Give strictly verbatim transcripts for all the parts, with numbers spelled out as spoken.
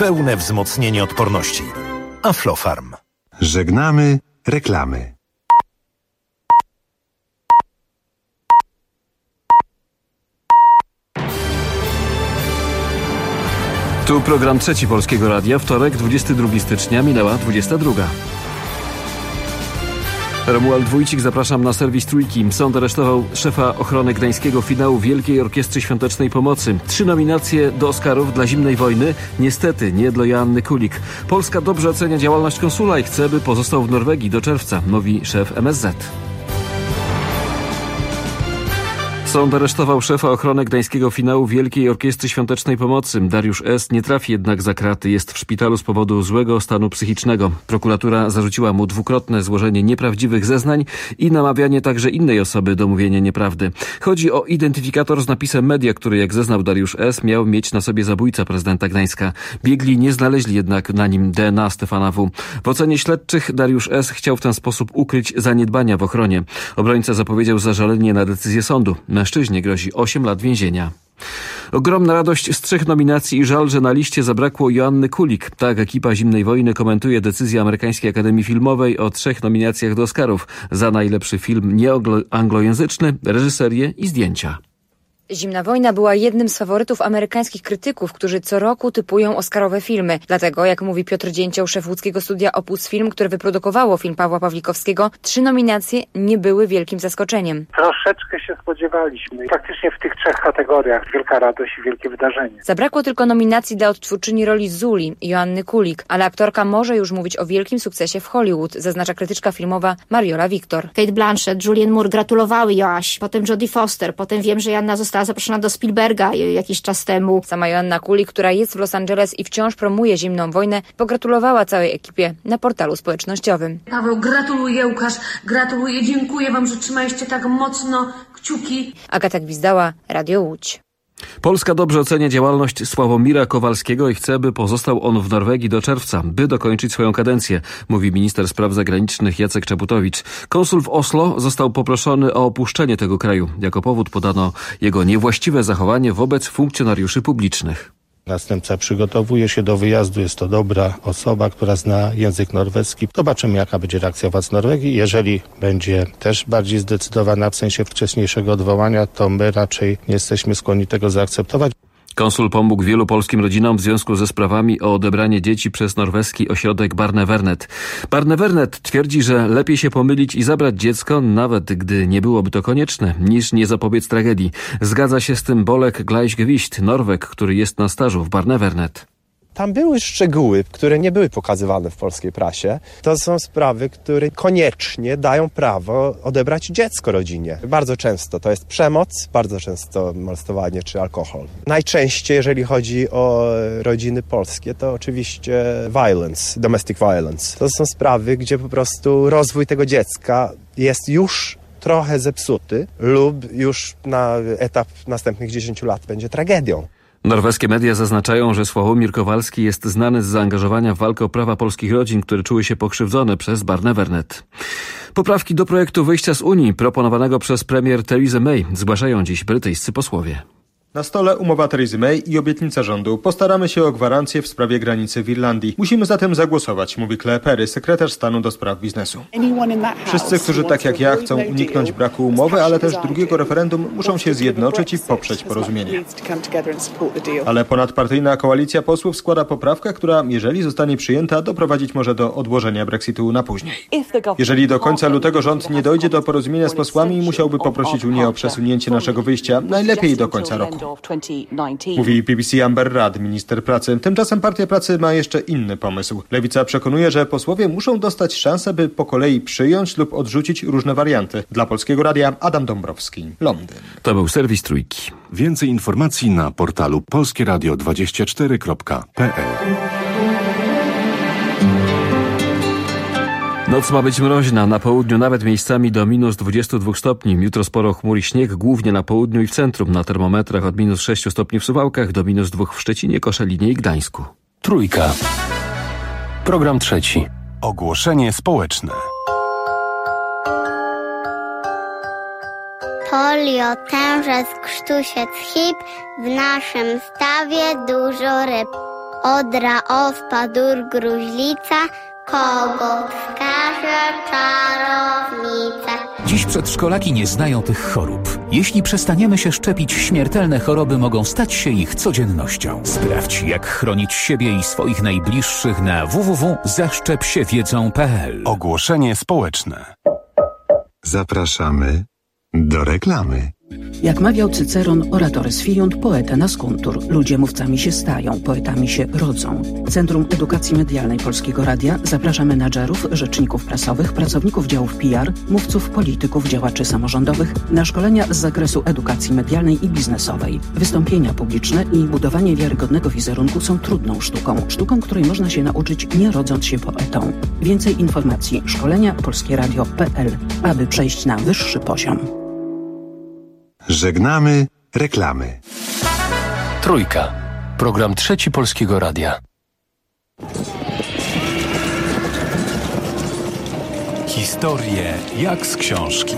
pełne wzmocnienie odporności. Aflofarm. Żegnamy reklamy. Tu program Trzeci Polskiego Radia, wtorek, dwudziestego drugiego stycznia, minęła dwudziesta druga. Romuald Wójcik, zapraszam na serwis Trójki. Sąd aresztował szefa ochrony gdańskiego finału Wielkiej Orkiestry Świątecznej Pomocy. Trzy nominacje do Oscarów dla Zimnej Wojny. Niestety nie dla Joanny Kulik. Polska dobrze ocenia działalność konsula i chce, by pozostał w Norwegii do czerwca, mówi szef M S Z. Sąd aresztował szefa ochrony gdańskiego finału Wielkiej Orkiestry Świątecznej Pomocy. Dariusz S. nie trafi jednak za kraty. Jest w szpitalu z powodu złego stanu psychicznego. Prokuratura zarzuciła mu dwukrotne złożenie nieprawdziwych zeznań i namawianie także innej osoby do mówienia nieprawdy. Chodzi o identyfikator z napisem media, który, jak zeznał Dariusz S., miał mieć na sobie zabójca prezydenta Gdańska. Biegli nie znaleźli jednak na nim D N A Stefana W. W ocenie śledczych Dariusz S. chciał w ten sposób ukryć zaniedbania w ochronie. Obrońca zapowiedział zażalenie na decyzję sądu. Mężczyźnie grozi osiem lat więzienia. Ogromna radość z trzech nominacji i żal, że na liście zabrakło Joanny Kulik. Tak ekipa Zimnej Wojny komentuje decyzję Amerykańskiej Akademii Filmowej o trzech nominacjach do Oscarów za najlepszy film nieanglojęzyczny, reżyserię i zdjęcia. Zimna Wojna była jednym z faworytów amerykańskich krytyków, którzy co roku typują oscarowe filmy. Dlatego, jak mówi Piotr Dzięcioł, szef łódzkiego studia Opus Film, które wyprodukowało film Pawła Pawlikowskiego, trzy nominacje nie były wielkim zaskoczeniem. Troszeczkę się spodziewaliśmy. Faktycznie w tych trzech kategoriach wielka radość i wielkie wydarzenie. Zabrakło tylko nominacji dla odtwórczyni roli Zuli, Joanny Kulik, ale aktorka może już mówić o wielkim sukcesie w Hollywood, zaznacza krytyczka filmowa Mariola Wiktor. Kate Blanchett, Julianne Moore gratulowały Joaś, potem Jodie Foster, potem wiem, że Joanna została zaproszona do Spielberga jakiś czas temu. Sama Joanna Kulik, która jest w Los Angeles i wciąż promuje Zimną Wojnę, pogratulowała całej ekipie na portalu społecznościowym. Paweł, gratuluję, Łukasz, gratuluję, dziękuję wam, że trzymaliście tak mocno kciuki. Agata Gwizdała, Radio Łódź. Polska dobrze ocenia działalność Sławomira Kowalskiego i chce, by pozostał on w Norwegii do czerwca, by dokończyć swoją kadencję, mówi minister spraw zagranicznych Jacek Czaputowicz. Konsul w Oslo został poproszony o opuszczenie tego kraju. Jako powód podano jego niewłaściwe zachowanie wobec funkcjonariuszy publicznych. Następca przygotowuje się do wyjazdu, jest to dobra osoba, która zna język norweski. Zobaczymy, jaka będzie reakcja władz Norwegii. Jeżeli będzie też bardziej zdecydowana w sensie wcześniejszego odwołania, to my raczej nie jesteśmy skłonni tego zaakceptować. Konsul pomógł wielu polskim rodzinom w związku ze sprawami o odebranie dzieci przez norweski ośrodek Barnevernet. Barnevernet twierdzi, że lepiej się pomylić i zabrać dziecko, nawet gdy nie byłoby to konieczne, niż nie zapobiec tragedii. Zgadza się z tym Bolek Glajsgewicht, Norweg, który jest na stażu w Barnevernet. Tam były szczegóły, które nie były pokazywane w polskiej prasie. To są sprawy, które koniecznie dają prawo odebrać dziecko rodzinie. Bardzo często to jest przemoc, bardzo często molestowanie czy alkohol. Najczęściej, jeżeli chodzi o rodziny polskie, to oczywiście violence, domestic violence. To są sprawy, gdzie po prostu rozwój tego dziecka jest już trochę zepsuty lub już na etap następnych dziesięciu lat będzie tragedią. Norweskie media zaznaczają, że Sławomir Kowalski jest znany z zaangażowania w walkę o prawa polskich rodzin, które czuły się pokrzywdzone przez Barnevernet. Poprawki do projektu wyjścia z Unii proponowanego przez premier Theresa May zgłaszają dziś brytyjscy posłowie. Na stole umowa Teresy May i obietnica rządu. Postaramy się o gwarancję w sprawie granicy w Irlandii. Musimy zatem zagłosować, mówi Claire Perry, sekretarz stanu do spraw biznesu. Wszyscy, którzy tak jak ja chcą uniknąć braku umowy, ale też drugiego referendum, muszą się zjednoczyć i poprzeć porozumienie. Ale ponadpartyjna koalicja posłów składa poprawkę, która, jeżeli zostanie przyjęta, doprowadzić może do odłożenia Brexitu na później. Jeżeli do końca lutego rząd nie dojdzie do porozumienia z posłami, musiałby poprosić Unię o przesunięcie naszego wyjścia, najlepiej do końca roku. Mówi B B C Amber Rudd, minister pracy. Tymczasem Partia Pracy ma jeszcze inny pomysł. Lewica przekonuje, że posłowie muszą dostać szansę, by po kolei przyjąć lub odrzucić różne warianty. Dla Polskiego Radia Adam Dąbrowski, Londyn. To był serwis Trójki. Więcej informacji na portalu polskie radio dwadzieścia cztery kropka p l. Noc ma być mroźna, na południu nawet miejscami do minus dwudziestu dwóch stopni. Jutro sporo chmur i śnieg, głównie na południu i w centrum. Na termometrach od minus sześciu stopni w Suwałkach do minus dwóch w Szczecinie, Koszalinie i Gdańsku. Trójka. Program trzeci. Ogłoszenie społeczne. Polio, tężec, krztusiec, hip, w naszym stawie dużo ryb. Odra, ospa, dur, gruźlica, kogut, każe, czarownica. Dziś przedszkolaki nie znają tych chorób. Jeśli przestaniemy się szczepić, śmiertelne choroby mogą stać się ich codziennością. Sprawdź, jak chronić siebie i swoich najbliższych na w w w kropka zaszczep się wiedzą kropka p l. Ogłoszenie społeczne. Zapraszamy do reklamy. Jak mawiał Cyceron, oratores fiunt, poeta nascuntur. Ludzie mówcami się stają, poetami się rodzą. Centrum Edukacji Medialnej Polskiego Radia zaprasza menadżerów, rzeczników prasowych, pracowników działów P R, mówców, polityków, działaczy samorządowych na szkolenia z zakresu edukacji medialnej i biznesowej. Wystąpienia publiczne i budowanie wiarygodnego wizerunku są trudną sztuką. Sztuką, której można się nauczyć, nie rodząc się poetą. Więcej informacji szkolenia polskieradio kropka p l, aby przejść na wyższy poziom. Żegnamy reklamy. Trójka. Program Trzeci Polskiego Radia. Historie jak z książki.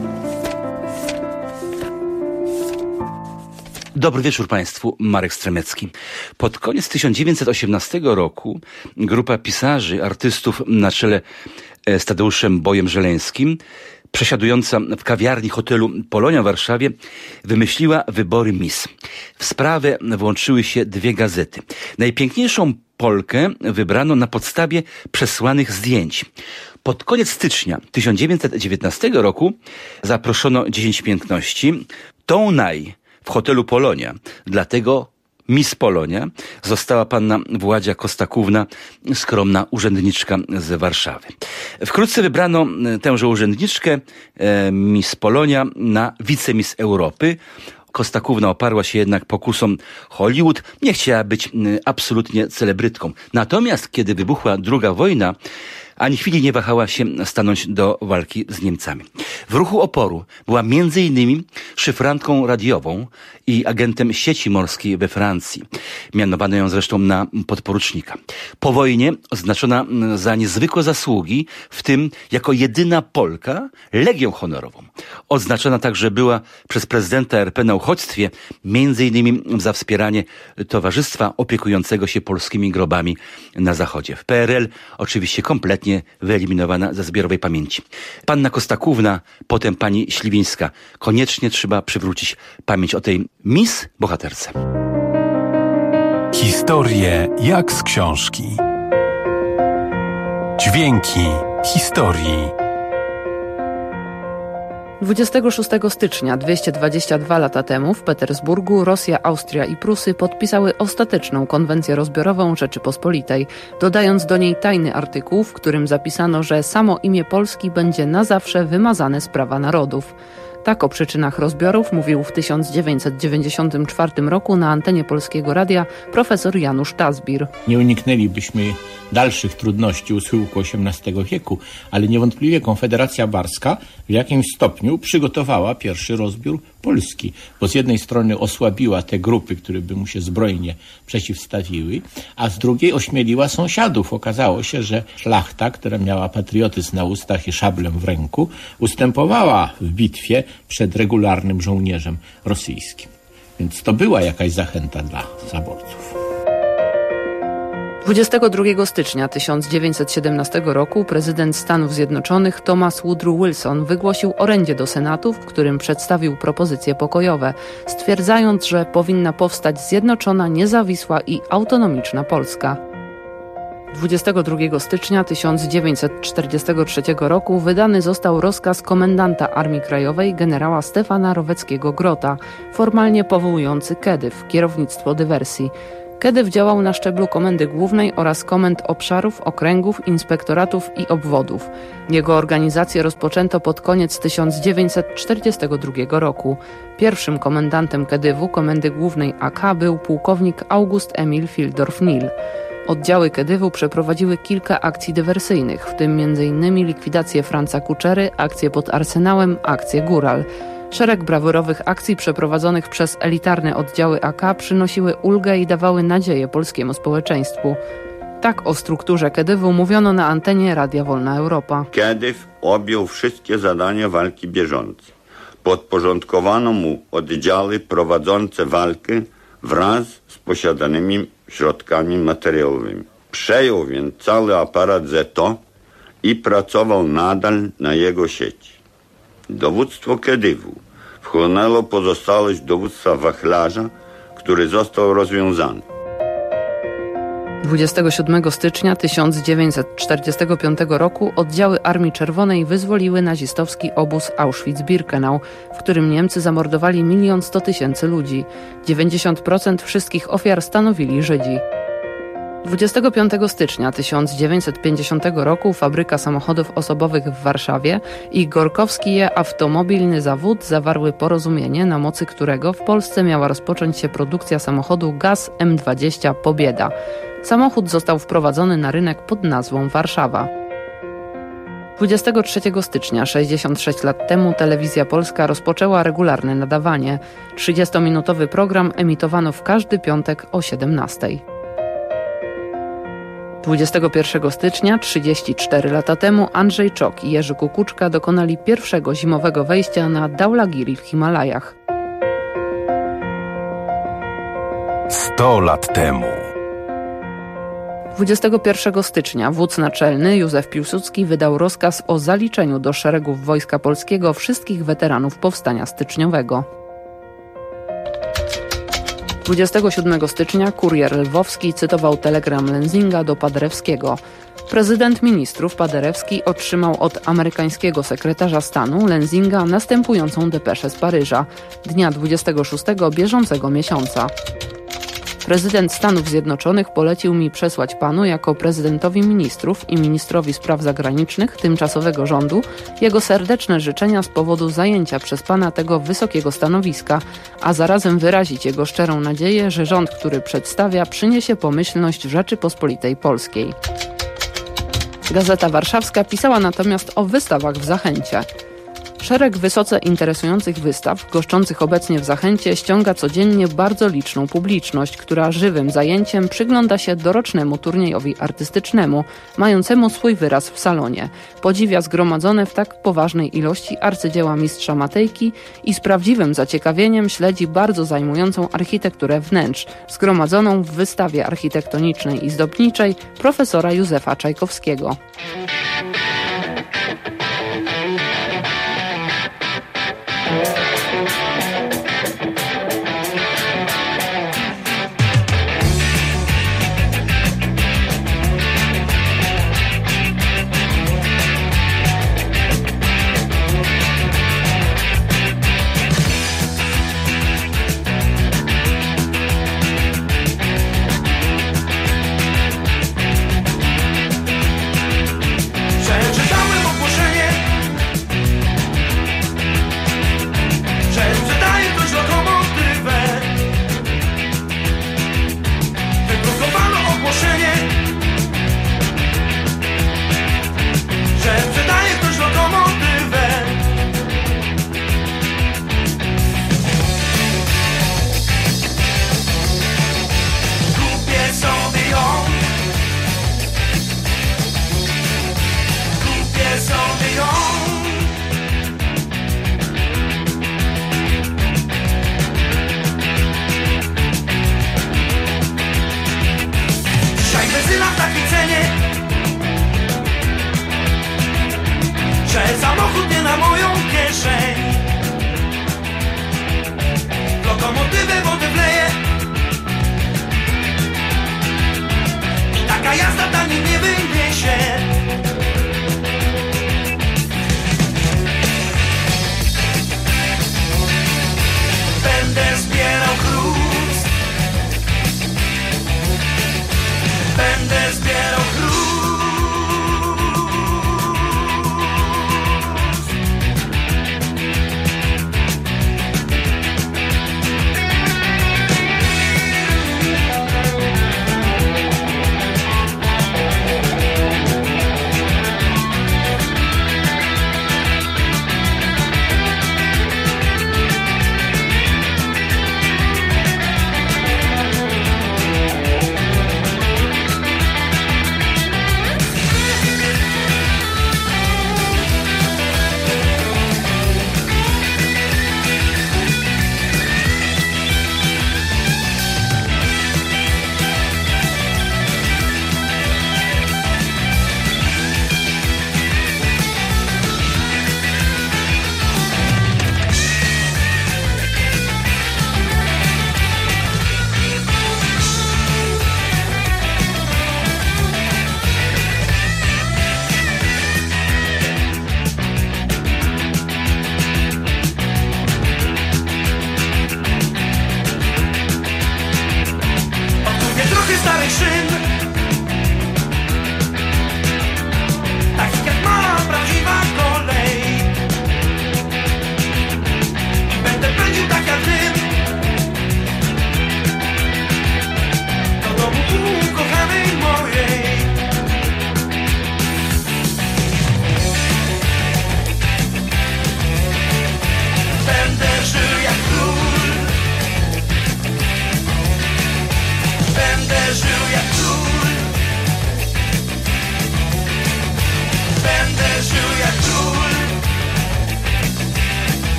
Dobry wieczór Państwu, Marek Stremecki. Pod koniec tysiąc dziewięćset osiemnastego roku grupa pisarzy, artystów na czele z Tadeuszem Bojem Żeleńskim, przesiadująca w kawiarni hotelu Polonia w Warszawie, wymyśliła wybory Miss. W sprawę włączyły się dwie gazety. Najpiękniejszą Polkę wybrano na podstawie przesłanych zdjęć. Pod koniec stycznia tysiąc dziewięćset dziewiętnastego roku zaproszono dziesięć piękności. Tą naj w hotelu Polonia. Dlatego Miss Polonia została panna Władzia Kostakówna, skromna urzędniczka z Warszawy. Wkrótce wybrano tęże urzędniczkę, e, Miss Polonia, na wicemiss Europy. Kostakówna oparła się jednak pokusom Hollywood. Nie chciała być absolutnie celebrytką. Natomiast kiedy wybuchła druga wojna, ani chwili nie wahała się stanąć do walki z Niemcami. W ruchu oporu była między innymi szyfrantką radiową i agentem sieci morskiej we Francji. Mianowano ją zresztą na podporucznika. Po wojnie oznaczona za niezwykłe zasługi, w tym jako jedyna Polka Legią Honorową. Odznaczona także była przez prezydenta R P na uchodźstwie, między innymi za wspieranie towarzystwa opiekującego się polskimi grobami na Zachodzie. W P R L oczywiście kompletnie wyeliminowana ze zbiorowej pamięci. Panna Kostakówna, potem pani Śliwińska. Koniecznie trzeba przywrócić pamięć o tej Miss bohaterce. Historie jak z książki. Dźwięki historii. dwudziestego szóstego stycznia, dwieście dwadzieścia dwa lata temu, w Petersburgu Rosja, Austria i Prusy podpisały ostateczną konwencję rozbiorową Rzeczypospolitej, dodając do niej tajny artykuł, w którym zapisano, że samo imię Polski będzie na zawsze wymazane z prawa narodów. Tak o przyczynach rozbiorów mówił w tysiąc dziewięćset dziewięćdziesiątym czwartym roku na antenie Polskiego Radia profesor Janusz Tazbir. Nie uniknęlibyśmy dalszych trudności u schyłku osiemnastego wieku, ale niewątpliwie Konfederacja Barska w jakimś stopniu przygotowała pierwszy rozbiór Polski, bo z jednej strony osłabiła te grupy, które by mu się zbrojnie przeciwstawiły, a z drugiej ośmieliła sąsiadów. Okazało się, że szlachta, która miała patriotyzm na ustach i szablem w ręku, ustępowała w bitwie przed regularnym żołnierzem rosyjskim. Więc to była jakaś zachęta dla zaborców. dwudziestego drugiego stycznia tysiąc dziewięćset siedemnastego roku prezydent Stanów Zjednoczonych Thomas Woodrow Wilson wygłosił orędzie do Senatu, w którym przedstawił propozycje pokojowe, stwierdzając, że powinna powstać zjednoczona, niezawisła i autonomiczna Polska. dwudziestego drugiego stycznia tysiąc dziewięćset czterdziestego trzeciego roku wydany został rozkaz komendanta Armii Krajowej generała Stefana Roweckiego-Grota, formalnie powołujący Kedyw, kierownictwo dywersji. Kedyw działał na szczeblu Komendy Głównej oraz komend obszarów, okręgów, inspektoratów i obwodów. Jego organizację rozpoczęto pod koniec tysiąc dziewięćset czterdziestego drugiego roku. Pierwszym komendantem Kedywu, Komendy Głównej A K, był pułkownik August Emil Fildorf-Nil. Oddziały Kedywu przeprowadziły kilka akcji dywersyjnych, w tym między innymi likwidację Franca Kuczery, akcję pod Arsenałem, akcję Góral. Szereg brawurowych akcji przeprowadzonych przez elitarne oddziały A K przynosiły ulgę i dawały nadzieję polskiemu społeczeństwu. Tak o strukturze Kedywu mówiono na antenie Radia Wolna Europa. Kedyw objął wszystkie zadania walki bieżącej. Podporządkowano mu oddziały prowadzące walkę wraz z posiadanymi środkami materiałowymi. Przejął więc cały aparat Zeto i pracował nadal na jego sieci. Dowództwo Kedywu wchłonęło pozostałość dowództwa wachlarza, który został rozwiązany. dwudziestego siódmego stycznia tysiąc dziewięćset czterdziestego piątego roku oddziały Armii Czerwonej wyzwoliły nazistowski obóz Auschwitz-Birkenau, w którym Niemcy zamordowali milion sto tysięcy ludzi. dziewięćdziesiąt procent wszystkich ofiar stanowili Żydzi. dwudziestego piątego stycznia tysiąc dziewięćset pięćdziesiątego roku fabryka samochodów osobowych w Warszawie i Gorkowskie Automobilny Zawód zawarły porozumienie, na mocy którego w Polsce miała rozpocząć się produkcja samochodu Gaz M dwadzieścia Pobieda. Samochód został wprowadzony na rynek pod nazwą Warszawa. dwudziestego trzeciego stycznia, sześćdziesiąt sześć lat temu, Telewizja Polska rozpoczęła regularne nadawanie. trzydziestominutowy program emitowano w każdy piątek o siedemnastej. dwudziestego pierwszego stycznia, trzydzieści cztery lata temu, Andrzej Czok i Jerzy Kukuczka dokonali pierwszego zimowego wejścia na Dhaulagiri w Himalajach. sto lat temu. dwudziestego pierwszego stycznia wódz naczelny Józef Piłsudski wydał rozkaz o zaliczeniu do szeregów Wojska Polskiego wszystkich weteranów Powstania Styczniowego. dwudziestego siódmego stycznia kurier lwowski cytował telegram Lenzinga do Paderewskiego. Prezydent ministrów Paderewski otrzymał od amerykańskiego sekretarza stanu Lenzinga następującą depeszę z Paryża dnia dwudziestego szóstego bieżącego miesiąca. Prezydent Stanów Zjednoczonych polecił mi przesłać panu jako prezydentowi ministrów i ministrowi spraw zagranicznych tymczasowego rządu jego serdeczne życzenia z powodu zajęcia przez pana tego wysokiego stanowiska, a zarazem wyrazić jego szczerą nadzieję, że rząd, który przedstawia, przyniesie pomyślność Rzeczypospolitej Polskiej. Gazeta Warszawska pisała natomiast o wystawach w Zachęcie. Szereg wysoce interesujących wystaw, goszczących obecnie w Zachęcie, ściąga codziennie bardzo liczną publiczność, która żywym zajęciem przygląda się dorocznemu turniejowi artystycznemu, mającemu swój wyraz w salonie. Podziwia zgromadzone w tak poważnej ilości arcydzieła mistrza Matejki i z prawdziwym zaciekawieniem śledzi bardzo zajmującą architekturę wnętrz, zgromadzoną w wystawie architektonicznej i zdobniczej profesora Józefa Czajkowskiego.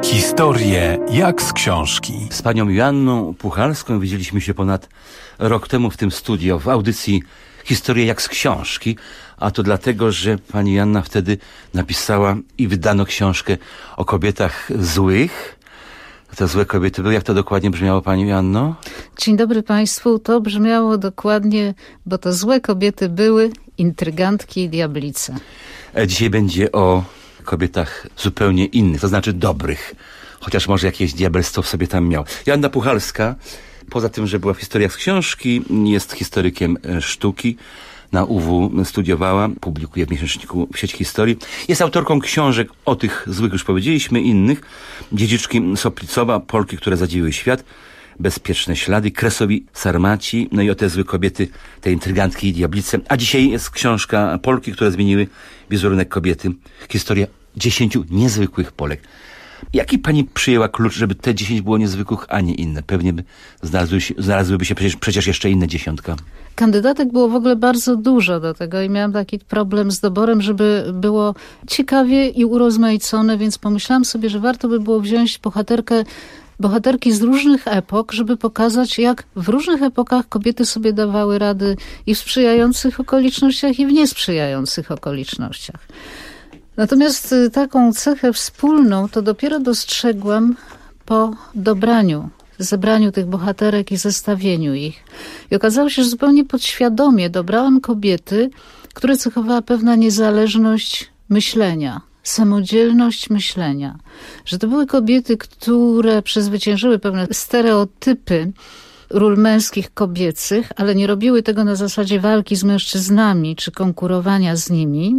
Historie jak z książki. Z panią Joanną Puchalską widzieliśmy się ponad rok temu w tym studio, w audycji Historie jak z książki, a to dlatego, że pani Joanna wtedy napisała i wydano książkę o kobietach złych. Te złe kobiety były. Jak to dokładnie brzmiało, pani Joanno? Dzień dobry państwu. To brzmiało dokładnie, bo to złe kobiety były intrygantki i diablice. Dzisiaj będzie o kobietach zupełnie innych, to znaczy dobrych. Chociaż może jakieś diabelstwo w sobie tam miał. Joanna Puchalska, poza tym, że była w historiach z książki, jest historykiem sztuki. Na U W studiowała, publikuje w miesięczniku Sieć Historii. Jest autorką książek o tych złych, już powiedzieliśmy, innych. Dziedziczki Soplicowa, Polki, które zadziwiły świat. Bezpieczne ślady, Kresowi Sarmaci, no i o te złe kobiety, te intrygantki i diablice. A dzisiaj jest książka Polki, które zmieniły wizerunek kobiety. Historia dziesięciu niezwykłych Polek. Jaki pani przyjęła klucz, żeby te dziesięć było niezwykłych, a nie inne? Pewnie by znalazły się, znalazłyby się przecież, przecież jeszcze inne dziesiątka. Kandydatek było w ogóle bardzo dużo do tego i miałam taki problem z doborem, żeby było ciekawie i urozmaicone, więc pomyślałam sobie, że warto by było wziąć bohaterkę bohaterki z różnych epok, żeby pokazać, jak w różnych epokach kobiety sobie dawały rady i w sprzyjających okolicznościach, i w niesprzyjających okolicznościach. Natomiast taką cechę wspólną to dopiero dostrzegłam po dobraniu, zebraniu tych bohaterek i zestawieniu ich. I okazało się, że zupełnie podświadomie dobrałam kobiety, które cechowała pewna niezależność myślenia, samodzielność myślenia. Że to były kobiety, które przezwyciężyły pewne stereotypy ról męskich, kobiecych, ale nie robiły tego na zasadzie walki z mężczyznami czy konkurowania z nimi,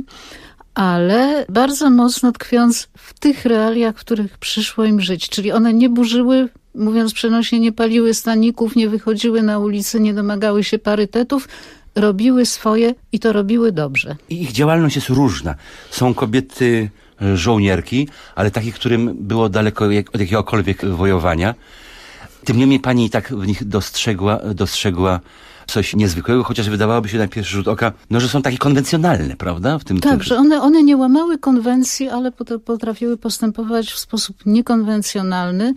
ale bardzo mocno tkwiąc w tych realiach, w których przyszło im żyć. Czyli one nie burzyły, mówiąc przenośnie, nie paliły staników, nie wychodziły na ulicę, nie domagały się parytetów, robiły swoje i to robiły dobrze. I ich działalność jest różna. Są kobiety żołnierki, ale takich, którym było daleko od jakiegokolwiek wojowania. Tym niemniej pani i tak w nich dostrzegła, dostrzegła coś niezwykłego, chociaż wydawałoby się na pierwszy rzut oka, no, że są takie konwencjonalne, prawda? W tym, tak, tym... że one, one nie łamały konwencji, ale potrafiły postępować w sposób niekonwencjonalny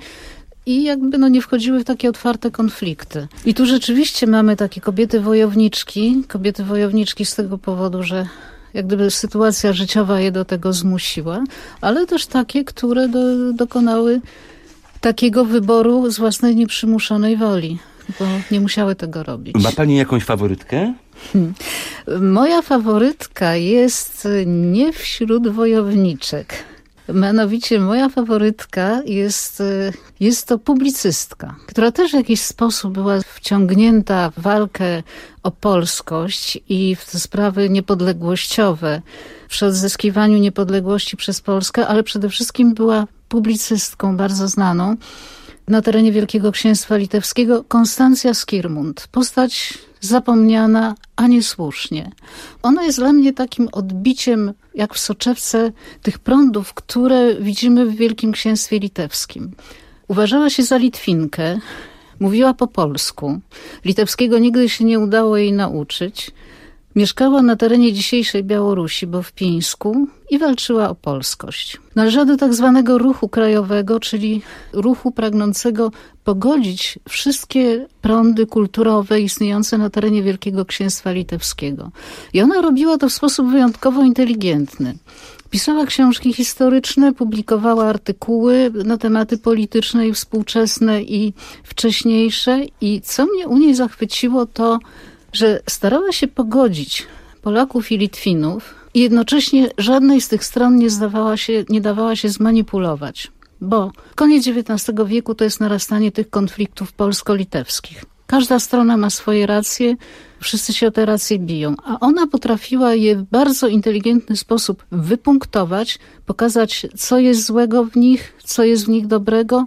i jakby no nie wchodziły w takie otwarte konflikty. I tu rzeczywiście mamy takie kobiety wojowniczki, kobiety wojowniczki z tego powodu, że jak gdyby sytuacja życiowa je do tego zmusiła, ale też takie, które do, dokonały takiego wyboru z własnej nieprzymuszonej woli, bo nie musiały tego robić. Ma pani jakąś faworytkę? Hmm. Moja faworytka jest nie wśród wojowniczek. Mianowicie moja faworytka jest, jest to publicystka, która też w jakiś sposób była wciągnięta w walkę o polskość i w te sprawy niepodległościowe przy odzyskiwaniu niepodległości przez Polskę, ale przede wszystkim była publicystką bardzo znaną na terenie Wielkiego Księstwa Litewskiego, Konstancja Skirmund. Postać zapomniana, a niesłusznie. Ona jest dla mnie takim odbiciem, jak w soczewce, tych prądów, które widzimy w Wielkim Księstwie Litewskim. Uważała się za Litwinkę, mówiła po polsku. Litewskiego nigdy się nie udało jej nauczyć. Mieszkała na terenie dzisiejszej Białorusi, bo w Pińsku, i walczyła o polskość. Należała do tak zwanego ruchu krajowego, czyli ruchu pragnącego pogodzić wszystkie prądy kulturowe istniejące na terenie Wielkiego Księstwa Litewskiego. I ona robiła to w sposób wyjątkowo inteligentny. Pisała książki historyczne, publikowała artykuły na tematy polityczne i współczesne i wcześniejsze. I co mnie u niej zachwyciło, to że starała się pogodzić Polaków i Litwinów i jednocześnie żadnej z tych stron nie, zdawała się, nie dawała się zmanipulować. Bo koniec dziewiętnastego wieku to jest narastanie tych konfliktów polsko-litewskich. Każda strona ma swoje racje, wszyscy się o te racje biją, a ona potrafiła je w bardzo inteligentny sposób wypunktować, pokazać, co jest złego w nich, co jest w nich dobrego,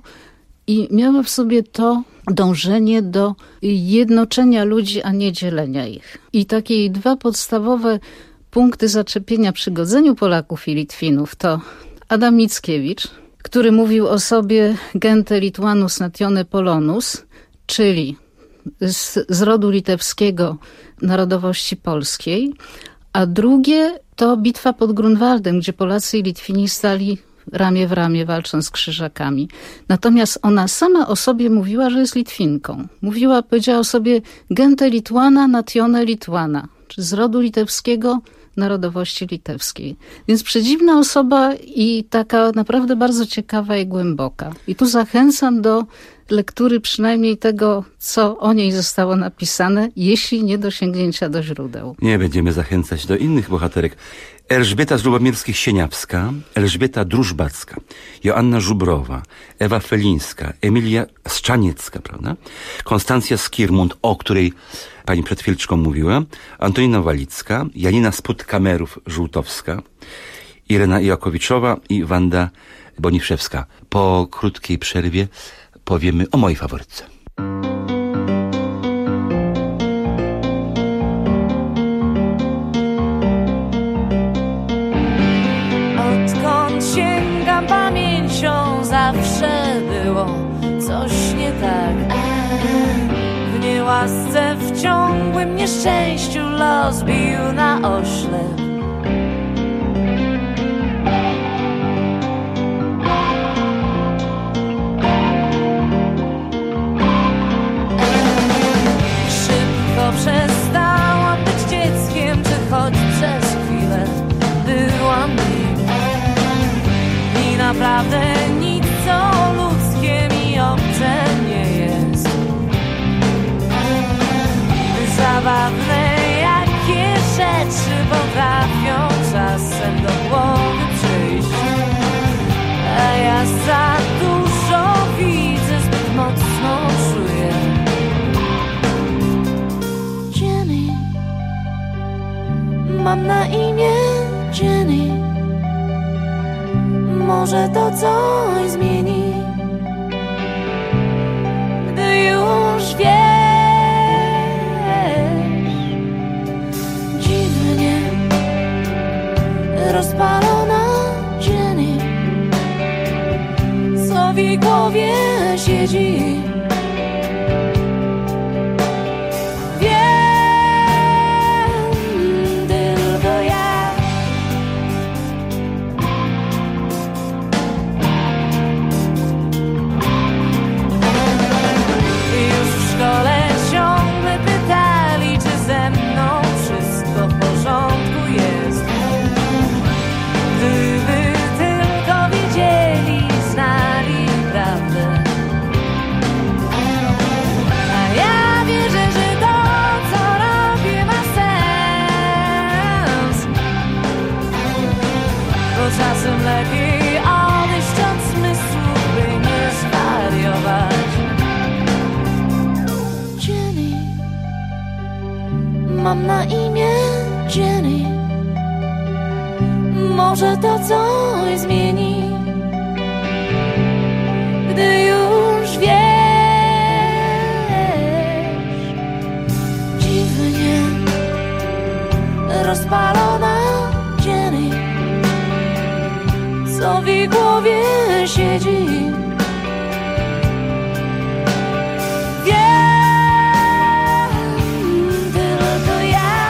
i miała w sobie to dążenie do jednoczenia ludzi, a nie dzielenia ich. I takie jej dwa podstawowe punkty zaczepienia przy godzeniu Polaków i Litwinów to Adam Mickiewicz, który mówił o sobie gente Lituanus natione Polonus, czyli z, z rodu litewskiego narodowości polskiej, a drugie to bitwa pod Grunwaldem, gdzie Polacy i Litwini stali ramię w ramię walcząc z Krzyżakami. Natomiast ona sama o sobie mówiła, że jest Litwinką. Mówiła, powiedziała o sobie gente Lituana natione Lituana, czy z rodu litewskiego, narodowości litewskiej. Więc przedziwna osoba i taka naprawdę bardzo ciekawa i głęboka. I tu zachęcam do lektury przynajmniej tego, co o niej zostało napisane, jeśli nie do sięgnięcia do źródeł. Nie będziemy zachęcać do innych bohaterek. Elżbieta z Lubomierskich-Sieniawska, Elżbieta Drużbacka, Joanna Żubrowa, Ewa Felińska, Emilia Strzaniecka, prawda? Konstancja Skirmund, o której pani przed chwileczką mówiła, Antonina Walicka, Janina Sput-Kamerów-Żółtowska, Irena Iakowiczowa i Wanda Boniszewska. Po krótkiej przerwie powiemy o mojej faworytce. Odkąd sięgam pamięcią, zawsze było coś nie tak. W niełasce, w ciągłym nieszczęściu los bił na oślep. Przestałam być dzieckiem, czy choć przez chwilę byłam nim. I naprawdę nic, co ludzkie mi obce nie jest. Zabawne, jakie rzeczy potrafią czasem do głowy przyjść. A ja za dużo widzę, zbyt mocno czuję. Mam na imię Jenny. Może to coś zmieni, gdy już wiesz. Dziwnie rozpalona Jenny, co w jej głowie siedzi. Czasem lepiej odejść od zmysłu, by nie zwariować. Jenny, mam na imię Jenny. Może to coś zmieni, gdy już wiesz. Dziwnie rozpalona Jenny, co w jej głowie siedzi. Wiem tylko ja.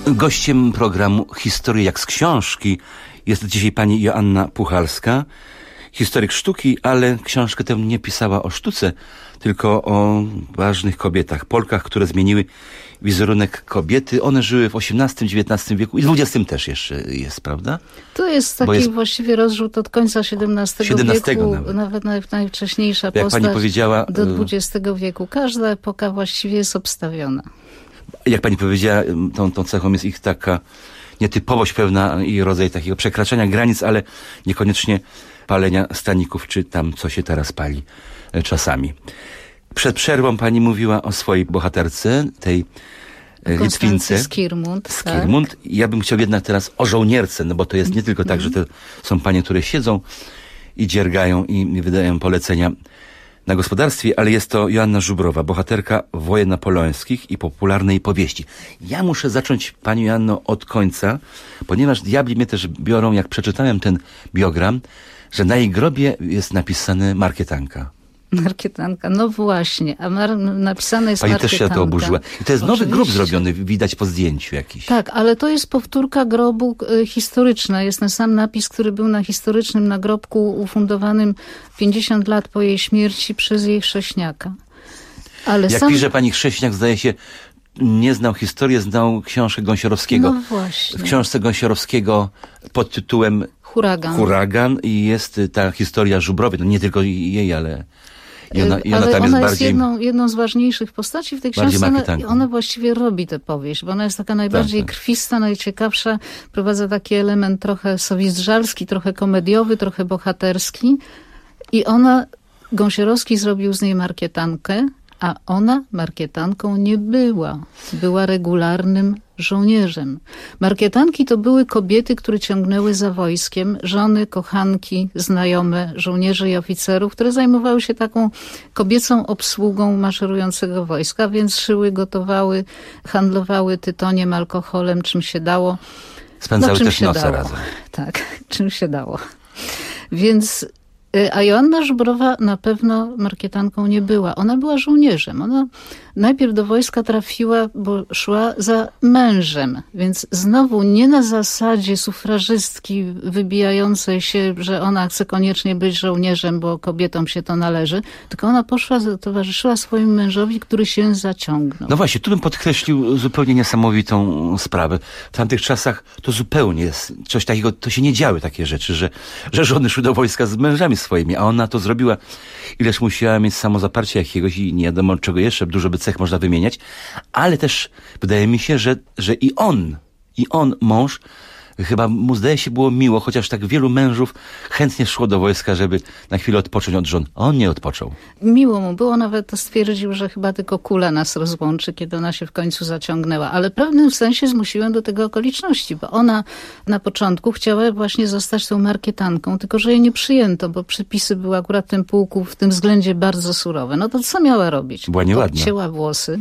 Gościem programu Historie jak z książki jest dzisiaj pani Joanna Puchalska, historyk sztuki, ale książkę tę nie pisała o sztuce, tylko o ważnych kobietach, Polkach, które zmieniły wizerunek kobiety. One żyły w osiemnastym, dziewiętnastym wieku i dwudziestym też jeszcze jest, prawda? To jest taki jest właściwie rozrzut od końca siedemnastego, siedemnastego wieku, nawet, nawet naj, najwcześniejsza jak postać pani powiedziała, do dwudziestego wieku. Każda epoka właściwie jest obstawiona. Jak pani powiedziała, tą, tą cechą jest ich taka nietypowość pewna i rodzaj takiego przekraczania granic, ale niekoniecznie palenia staników, czy tam co się teraz pali czasami. Przed przerwą pani mówiła o swojej bohaterce, tej Litwince. Skirmund. Skirmund. Tak. Ja bym chciał jednak teraz o żołnierce, no bo to jest nie tylko tak, że to są panie, które siedzą i dziergają i wydają polecenia na gospodarstwie, ale jest to Joanna Żubrowa, bohaterka wojen napoleońskich i popularnej powieści. Ja muszę zacząć, pani Joanno, od końca, ponieważ diabli mnie też biorą, jak przeczytałem ten biogram, że na jej grobie jest napisane Markietanka. Markietanka, no właśnie, a mar- napisane jest Pani Markietanka. też się to oburzyła. I to jest Oczywiście. Nowy grób zrobiony, widać po zdjęciu jakiś. Tak, ale to jest powtórka grobu y, historyczna. Jest ten sam napis, który był na historycznym nagrobku ufundowanym pięćdziesiąt lat po jej śmierci przez jej chrześniaka. Ale Jak sam... pisze pani Chrześniak, zdaje się, nie znał historii, znał książkę Gąsiorowskiego. No właśnie. W książce Gąsiorowskiego pod tytułem Huragan. Huragan i jest ta historia Żubrowej. No nie tylko jej, ale... I ona, i ona ale tam ona jest, jest bardziej, jedną, jedną z ważniejszych postaci w tej książce. Ona, ona właściwie robi tę powieść, bo ona jest taka najbardziej tak, tak. krwista, najciekawsza. Prowadza taki element trochę sowizdżalski, trochę komediowy, trochę bohaterski. I ona, Gąsiorowski zrobił z niej markietankę, a ona markietanką nie była. Była regularnym żołnierzem. Markietanki to były kobiety, które ciągnęły za wojskiem, żony, kochanki, znajome żołnierzy i oficerów, które zajmowały się taką kobiecą obsługą maszerującego wojska, więc szyły, gotowały, handlowały tytoniem, alkoholem, czym się dało. Spędzały no, czym też się noce dało. razem. Tak, czym się dało. Więc... A Joanna Żubrowa na pewno markietanką nie była. Ona była żołnierzem. Ona najpierw do wojska trafiła, bo szła za mężem. Więc znowu nie na zasadzie sufrażystki wybijającej się, że ona chce koniecznie być żołnierzem, bo kobietom się to należy. Tylko ona poszła, towarzyszyła swojemu mężowi, który się zaciągnął. No właśnie, tu bym podkreślił zupełnie niesamowitą sprawę. W tamtych czasach to zupełnie jest coś takiego, to się nie działy takie rzeczy, że, że żony szły do wojska z mężami swoimi, a ona to zrobiła. Ileż musiała mieć samozaparcie jakiegoś i nie wiadomo czego jeszcze, dużo by cech można wymieniać, ale też wydaje mi się, że, że i on, i on, mąż, chyba mu zdaje się było miło, chociaż tak wielu mężów chętnie szło do wojska, żeby na chwilę odpocząć od żon. A on nie odpoczął. Miło mu było, nawet stwierdził, że chyba tylko kula nas rozłączy, kiedy ona się w końcu zaciągnęła. Ale w pewnym sensie zmusiłem do tego okoliczności, bo ona na początku chciała właśnie zostać tą markietanką, tylko że jej nie przyjęto, bo przepisy były akurat w tym pułku w tym względzie bardzo surowe. No to co miała robić? Była nieładna. Odcięła włosy.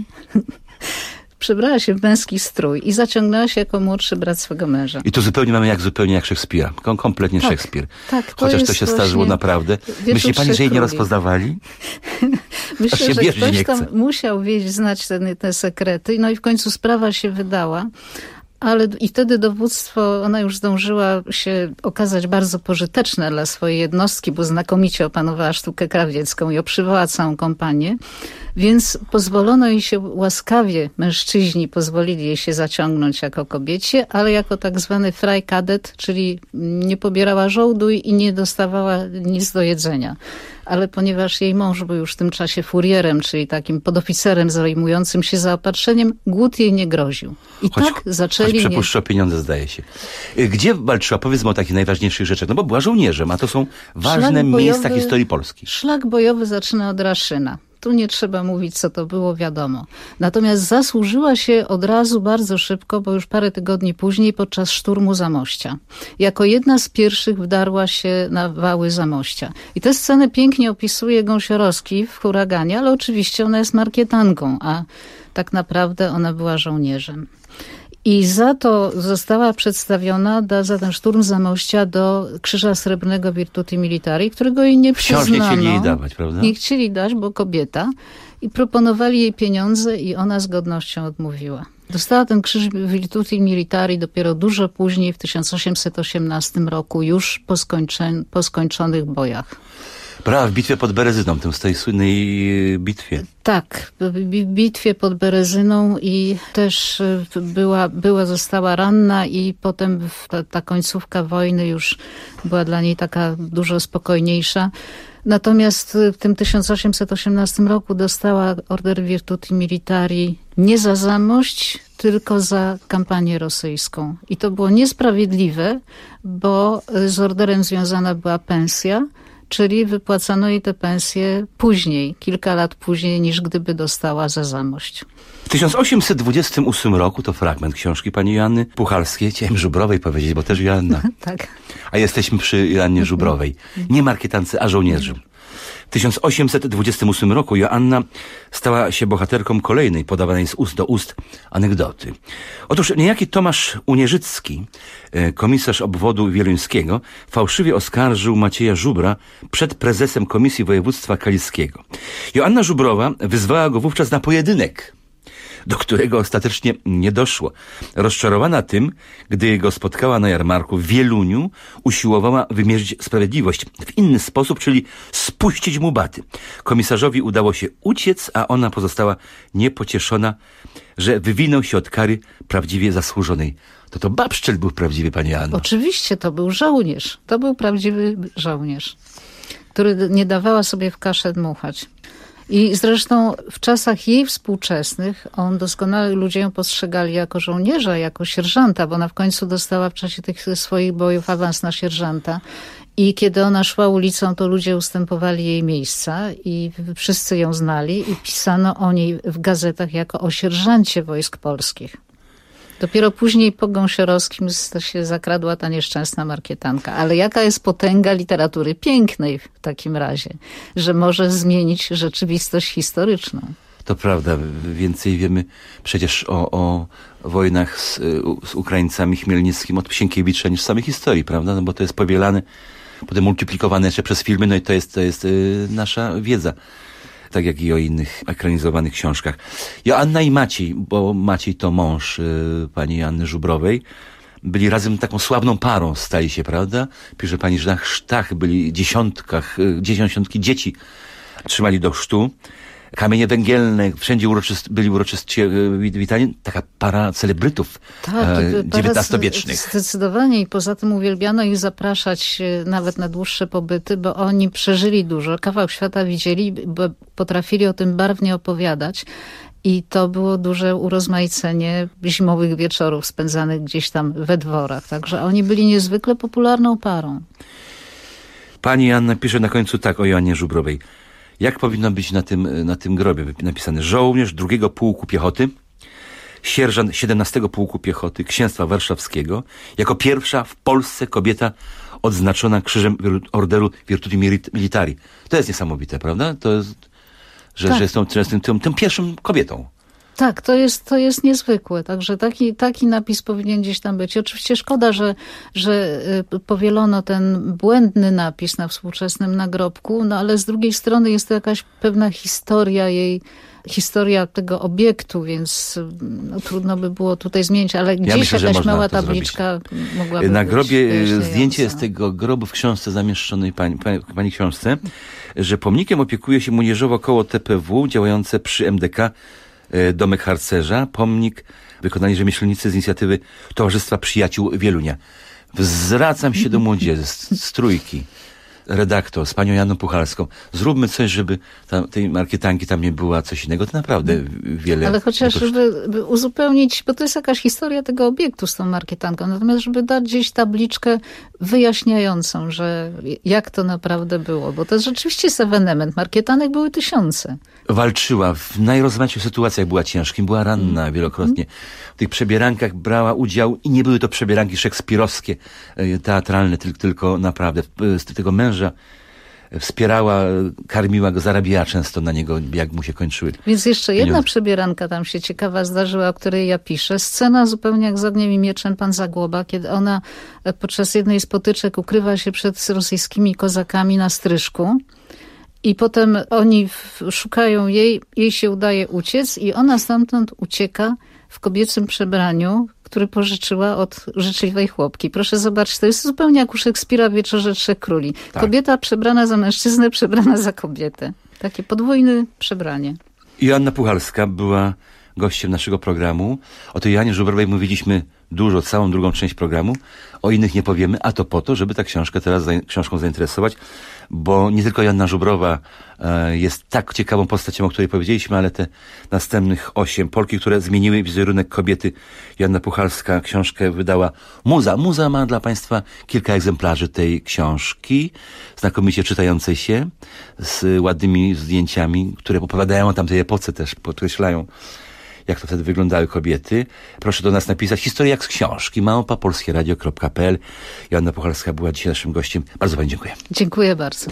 Przebrała się w męski strój i zaciągnęła się jako młodszy brat swego męża. I to zupełnie mamy jak zupełnie jak Szekspira. Kompletnie tak, Szekspir. Tak, to Chociaż to się zdarzyło naprawdę. Myśli pani, że jej nie rozpoznawali? Myślę, się że bierze, ktoś tam musiał wiedzieć, znać te, te sekrety. No i w końcu sprawa się wydała. Ale i wtedy dowództwo, ona już zdążyła się okazać bardzo pożyteczna dla swojej jednostki, bo znakomicie opanowała sztukę krawiecką i obszywała całą kompanię. Więc pozwolono jej się łaskawie, mężczyźni pozwolili jej się zaciągnąć jako kobiecie, ale jako tak zwany Freikadet, czyli nie pobierała żołdu i nie dostawała nic do jedzenia. Ale ponieważ jej mąż był już w tym czasie furierem, czyli takim podoficerem zajmującym się zaopatrzeniem, głód jej nie groził. I choć, tak zaczęli... Choć przepuszcza nie... pieniądze, zdaje się. Gdzie walczyła? Powiedzmy o takich najważniejszych rzeczach. No bo była żołnierzem, a to są ważne bojowy, miejsca historii Polski. Szlak bojowy zaczyna od Raszyna. Tu nie trzeba mówić, co to było, wiadomo. Natomiast zasłużyła się od razu bardzo szybko, bo już parę tygodni później podczas szturmu Zamościa. Jako jedna z pierwszych wdarła się na wały Zamościa. I tę scenę pięknie opisuje Gąsiorowski w Huraganie, ale oczywiście ona jest markietanką, a tak naprawdę ona była żołnierzem. I za to została przedstawiona do, za ten szturm Zamościa do Krzyża Srebrnego Virtuti Militari, którego jej nie przyznano. Wciąż nie chcieli jej dawać, prawda? Nie chcieli dać, bo kobieta. I proponowali jej pieniądze i ona z godnością odmówiła. Dostała ten krzyż Virtuti Militari dopiero dużo później, w tysiąc osiemset osiemnastym roku, już po, skończeń, po skończonych bojach. Brała w bitwie pod Berezyną, tym z tej słynnej bitwie. Tak, w bitwie pod Berezyną i też była, była została ranna i potem ta, ta końcówka wojny już była dla niej taka dużo spokojniejsza. Natomiast w tym tysiąc osiemset osiemnastym roku dostała Order Virtuti Militari nie za zamość, tylko za kampanię rosyjską. I to było niesprawiedliwe, bo z orderem związana była pensja, czyli wypłacano jej tę pensję później, kilka lat później, niż gdyby dostała za zamość. W tysiąc osiemset dwudziestym ósmym roku, to fragment książki pani Joanny Puchalskiej, chciałem Żubrowej powiedzieć, bo też Joanna. Tak. A jesteśmy przy Joannie Żubrowej. Nie markietance, a żołnierzy. W tysiąc osiemset dwudziestym ósmym roku Joanna stała się bohaterką kolejnej, podawanej z ust do ust anegdoty. Otóż niejaki Tomasz Unieżycki, komisarz obwodu wieluńskiego, fałszywie oskarżył Macieja Żubra przed prezesem Komisji Województwa Kaliskiego. Joanna Żubrowa wyzwała go wówczas na pojedynek, do którego ostatecznie nie doszło. Rozczarowana tym, gdy go spotkała na jarmarku w Wieluniu, usiłowała wymierzyć sprawiedliwość w inny sposób, czyli spuścić mu baty. Komisarzowi udało się uciec, a ona pozostała niepocieszona, że wywinął się od kary prawdziwie zasłużonej. To to Babszczel był prawdziwy, pani Anno. Oczywiście, to był żołnierz. To był prawdziwy żołnierz, który nie dawała sobie w kaszę dmuchać. I zresztą w czasach jej współczesnych on doskonale ludzie ją postrzegali jako żołnierza, jako sierżanta, bo ona w końcu dostała w czasie tych swoich bojów awans na sierżanta. I kiedy ona szła ulicą, to ludzie ustępowali jej miejsca i wszyscy ją znali i pisano o niej w gazetach jako o sierżancie wojsk polskich. Dopiero później po Gąsiorowskim się zakradła ta nieszczęsna markietanka. Ale jaka jest potęga literatury pięknej w takim razie, że może zmienić rzeczywistość historyczną. To prawda, więcej wiemy przecież o, o wojnach z, z Ukraińcami Chmielnickim od Sienkiewicza niż samej historii, prawda? No bo to jest powielane, potem multiplikowane jeszcze przez filmy, no i to jest, to jest yy, nasza wiedza. Tak jak i o innych ekranizowanych książkach. Joanna i Maciej, bo Maciej to mąż y, pani Joanny Żubrowej, byli razem taką sławną parą, stali się, prawda? Pisze pani, że na chrztach byli dziesiątkach, y, dziesiątki dzieci trzymali do chrztu. Kamienie węgielne, wszędzie uroczyst, byli uroczyście witani. Taka para celebrytów tak, e, dziewiętnastowiecznych. Zdecydowanie i poza tym uwielbiano ich zapraszać nawet na dłuższe pobyty, bo oni przeżyli dużo. Kawał świata widzieli, bo potrafili o tym barwnie opowiadać. I to było duże urozmaicenie zimowych wieczorów spędzanych gdzieś tam we dworach. Także oni byli niezwykle popularną parą. Pani Anna pisze na końcu tak o Joannie Żubrowej. Jak powinno być na tym, na tym grobie napisane? Żołnierz drugiego Pułku Piechoty, sierżant siedemnastego Pułku Piechoty Księstwa Warszawskiego, jako pierwsza w Polsce kobieta odznaczona krzyżem Orderu Virtuti Militari. To jest niesamowite, prawda? To jest, że, tak. że jest tą, tą, tą, tą pierwszą kobietą. Tak, to jest, to jest niezwykłe. Także taki, taki napis powinien gdzieś tam być. I oczywiście szkoda, że, że powielono ten błędny napis na współczesnym nagrobku, no ale z drugiej strony jest to jakaś pewna historia jej, historia tego obiektu, więc no, trudno by było tutaj zmienić, ale gdzieś ja myślę, jakaś mała tabliczka zrobić. Mogłaby Na być grobie zdjęcie z tego grobu w książce zamieszczonej pani, pani, pani książce, że pomnikiem opiekuje się młodzieżowe koło T P W działające przy M D K Domek Harcerza, pomnik wykonani rzemieślnicy z inicjatywy Towarzystwa Przyjaciół Wielunia. Zwracam się do młodzieży z, z trójki, redaktor, z panią Joanną Puchalską. Zróbmy coś, żeby ta, tej markietanki tam nie była coś innego. To naprawdę wiele... Ale chociaż, żeby, żeby uzupełnić, bo to jest jakaś historia tego obiektu z tą markietanką, natomiast żeby dać gdzieś tabliczkę wyjaśniającą, że jak to naprawdę było, bo to rzeczywiście jest ewenement. Markietanek były tysiące. Walczyła, w najrozmaitszych sytuacjach była ciężkim, była ranna wielokrotnie. W tych przebierankach brała udział i nie były to przebieranki szekspirowskie, teatralne, tylko, tylko naprawdę z tego męża wspierała, karmiła go, zarabiała często na niego, jak mu się kończyły Więc jeszcze jedna pieniądze. przebieranka tam się ciekawa zdarzyła, o której ja piszę. Scena zupełnie jak z Ogniem i Mieczem Pan Zagłoba, kiedy ona podczas jednej z potyczek ukrywa się przed rosyjskimi kozakami na stryżku. I potem oni szukają jej, jej się udaje uciec i ona stamtąd ucieka w kobiecym przebraniu, który pożyczyła od życzliwej chłopki. Proszę zobaczyć, to jest zupełnie jak u Szekspira w Wieczorze Trzech Króli. Tak. Kobieta przebrana za mężczyznę, przebrana za kobietę. Takie podwójne przebranie. Joanna Puchalska była gościem naszego programu. O tej Joannie Żubrowej mówiliśmy dużo, całą drugą część programu. O innych nie powiemy, a to po to, żeby tę książkę teraz za, książką zainteresować, bo nie tylko Joanna Żubrowa e, jest tak ciekawą postacią, o której powiedzieliśmy, ale te następnych osiem Polki, które zmieniły wizerunek kobiety. Joanna Puchalska książkę wydała Muza. Muza ma dla Państwa kilka egzemplarzy tej książki, znakomicie czytającej się, z ładnymi zdjęciami, które opowiadają o tamtej epoce, też podkreślają, jak to wtedy wyglądały kobiety. Proszę do nas napisać historię jak z książki, małpa polskieradio kropka p l. Joanna Puchalska była dzisiaj naszym gościem. Bardzo Pani dziękuję. Dziękuję bardzo.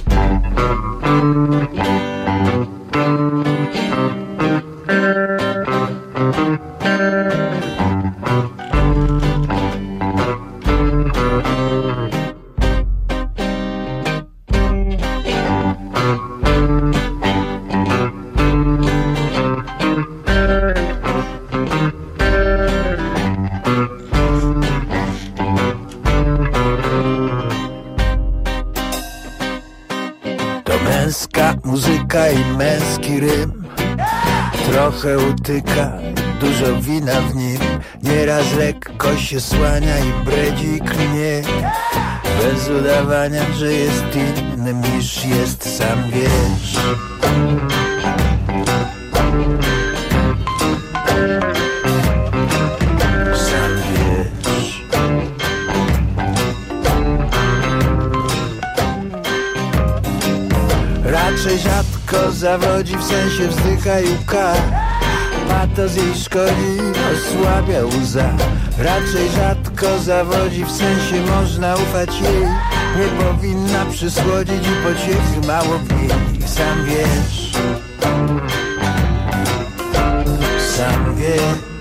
Muzyka i męski rym, trochę utyka, dużo wina w nim. Nieraz lekko się słania i bredzi klnie, bez udawania, że jest innym niż jest, sam wiesz. Sam wiesz. Raczej rzadko zawodzi, w sensie wzdycha i łka. Patos jej szkodzi, osłabia łza. Raczej rzadko zawodzi, w sensie można ufać jej. Nie powinna przysłodzić i pociechy mało w niej. Sam wiesz. Sam wiesz.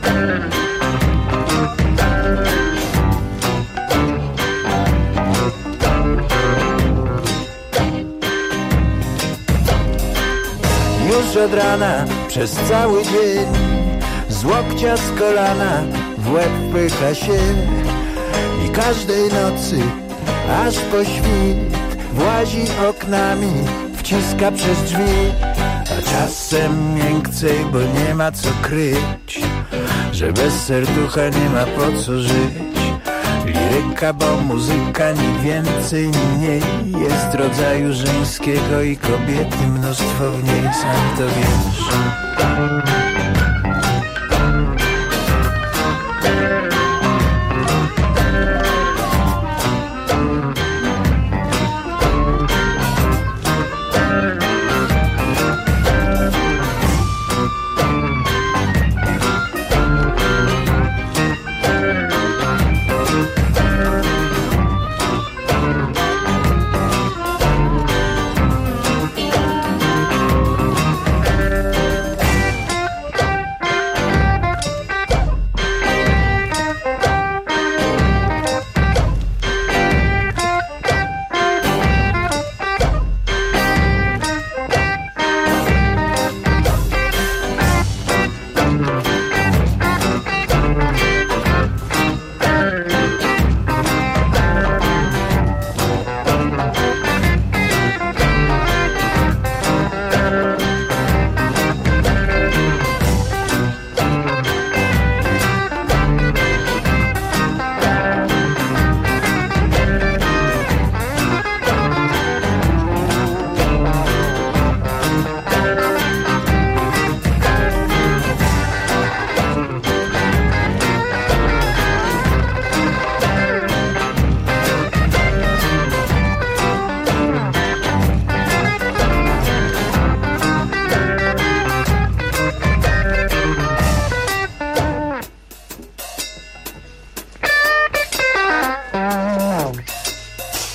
Już od rana, przez cały dzień, z łokcia, z kolana, w łeb pycha się. I każdej nocy, aż po świt, włazi oknami, wciska przez drzwi. A czasem miękcej, bo nie ma co kryć, że bez serducha nie ma po co żyć. Liryka, bo muzyka ni więcej, ni mniej jest rodzaju żeńskiego i kobiety mnóstwo w niej, sam to wiesz.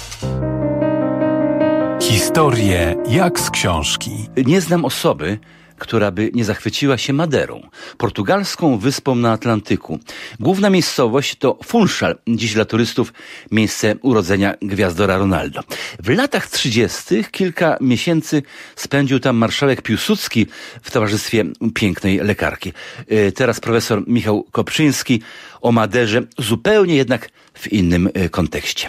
Historie jak z książki. Nie znam osoby, która by nie zachwyciła się Maderą, portugalską wyspą na Atlantyku. Główna miejscowość to Funchal, dziś dla turystów miejsce urodzenia gwiazdora Ronaldo. W latach trzydziestych kilka miesięcy spędził tam marszałek Piłsudski w towarzystwie pięknej lekarki. Teraz profesor Michał Kopczyński o Maderze, zupełnie jednak w innym kontekście.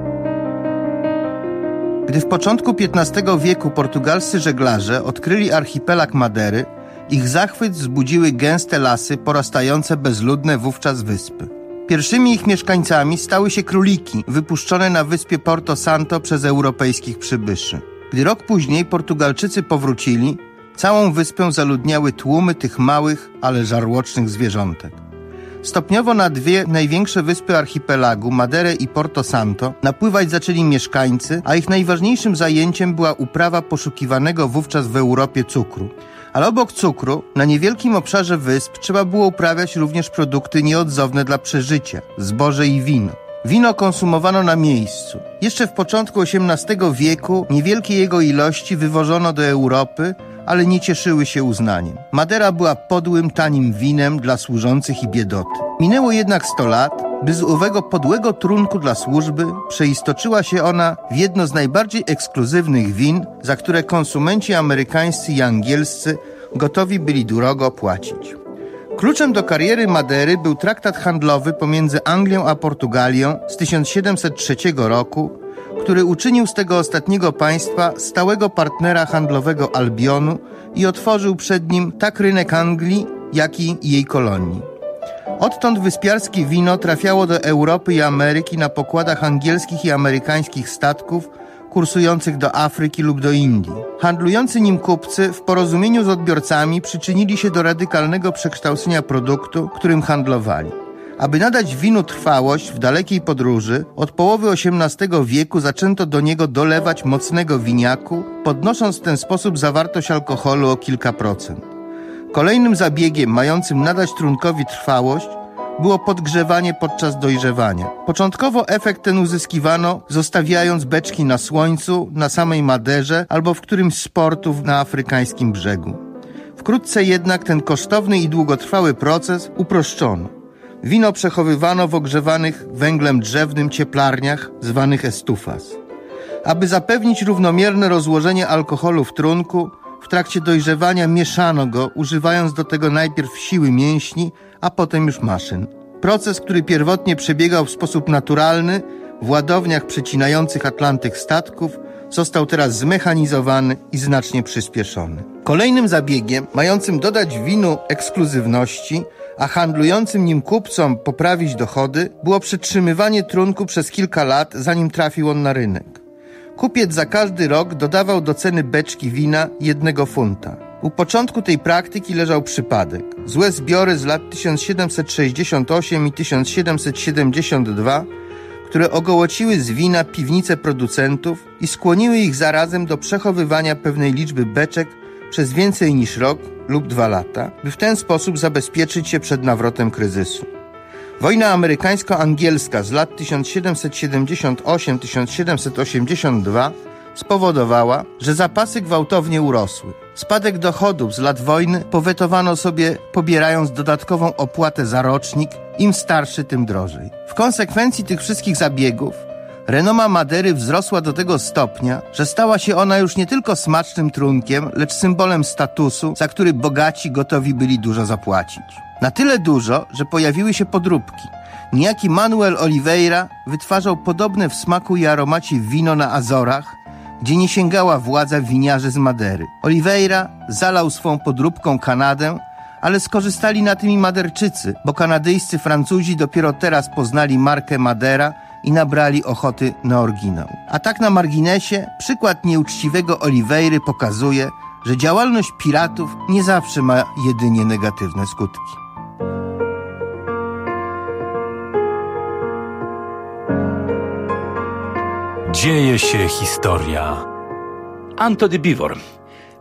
Gdy w początku piętnastego wieku portugalscy żeglarze odkryli archipelag Madery, ich zachwyt wzbudziły gęste lasy porastające bezludne wówczas wyspy. Pierwszymi ich mieszkańcami stały się króliki wypuszczone na wyspie Porto Santo przez europejskich przybyszy. Gdy rok później Portugalczycy powrócili, całą wyspę zaludniały tłumy tych małych, ale żarłocznych zwierzątek. Stopniowo na dwie największe wyspy archipelagu, Maderę i Porto Santo, napływać zaczęli mieszkańcy, a ich najważniejszym zajęciem była uprawa poszukiwanego wówczas w Europie cukru. Ale obok cukru, na niewielkim obszarze wysp trzeba było uprawiać również produkty nieodzowne dla przeżycia, zboże i wino. Wino konsumowano na miejscu. Jeszcze w początku osiemnastego wieku niewielkie jego ilości wywożono do Europy, ale nie cieszyły się uznaniem. Madera była podłym, tanim winem dla służących i biedoty. Minęło jednak sto lat, by z owego podłego trunku dla służby przeistoczyła się ona w jedno z najbardziej ekskluzywnych win, za które konsumenci amerykańscy i angielscy gotowi byli drogo płacić. Kluczem do kariery Madery był traktat handlowy pomiędzy Anglią a Portugalią z tysiąc siedemset trzeciego roku, który uczynił z tego ostatniego państwa stałego partnera handlowego Albionu i otworzył przed nim tak rynek Anglii, jak i jej kolonii. Odtąd wyspiarskie wino trafiało do Europy i Ameryki na pokładach angielskich i amerykańskich statków kursujących do Afryki lub do Indii. Handlujący nim kupcy w porozumieniu z odbiorcami przyczynili się do radykalnego przekształcenia produktu, którym handlowali. Aby nadać winu trwałość w dalekiej podróży, od połowy osiemnastego wieku zaczęto do niego dolewać mocnego winiaku, podnosząc w ten sposób zawartość alkoholu o kilka procent. Kolejnym zabiegiem mającym nadać trunkowi trwałość było podgrzewanie podczas dojrzewania. Początkowo efekt ten uzyskiwano, zostawiając beczki na słońcu, na samej Maderze albo w którymś z portów na afrykańskim brzegu. Wkrótce jednak ten kosztowny i długotrwały proces uproszczono. Wino przechowywano w ogrzewanych węglem drzewnym cieplarniach zwanych estufas. Aby zapewnić równomierne rozłożenie alkoholu w trunku, w trakcie dojrzewania mieszano go, używając do tego najpierw siły mięśni, a potem już maszyn. Proces, który pierwotnie przebiegał w sposób naturalny w ładowniach przecinających Atlantyk statków, został teraz zmechanizowany i znacznie przyspieszony. Kolejnym zabiegiem, mającym dodać winu ekskluzywności, a handlującym nim kupcom poprawić dochody, było przetrzymywanie trunku przez kilka lat, zanim trafił on na rynek. Kupiec za każdy rok dodawał do ceny beczki wina jednego funta. U początku tej praktyki leżał przypadek. Złe zbiory z lat tysiąc siedemset sześćdziesiąt osiem i tysiąc siedemset siedemdziesiąt dwa, które ogołociły z wina piwnice producentów i skłoniły ich zarazem do przechowywania pewnej liczby beczek przez więcej niż rok lub dwa lata, by w ten sposób zabezpieczyć się przed nawrotem kryzysu. Wojna amerykańsko-angielska z lat tysiąc siedemset siedemdziesiąt osiem do tysiąc siedemset osiemdziesiąt dwa spowodowała, że zapasy gwałtownie urosły. Spadek dochodów z lat wojny powetowano sobie, pobierając dodatkową opłatę za rocznik, im starszy, tym drożej. W konsekwencji tych wszystkich zabiegów renoma Madery wzrosła do tego stopnia, że stała się ona już nie tylko smacznym trunkiem, lecz symbolem statusu, za który bogaci gotowi byli dużo zapłacić. Na tyle dużo, że pojawiły się podróbki. Niejaki Manuel Oliveira wytwarzał podobne w smaku i aromacie wino na Azorach, gdzie nie sięgała władza winiarzy z Madery. Oliveira zalał swą podróbką Kanadę, ale skorzystali na tym i Maderczycy, bo kanadyjscy Francuzi dopiero teraz poznali markę Madera i nabrali ochoty na oryginał. A tak na marginesie, przykład nieuczciwego Oliveiry pokazuje, że działalność piratów nie zawsze ma jedynie negatywne skutki. Dzieje się historia. Anto de Bivor.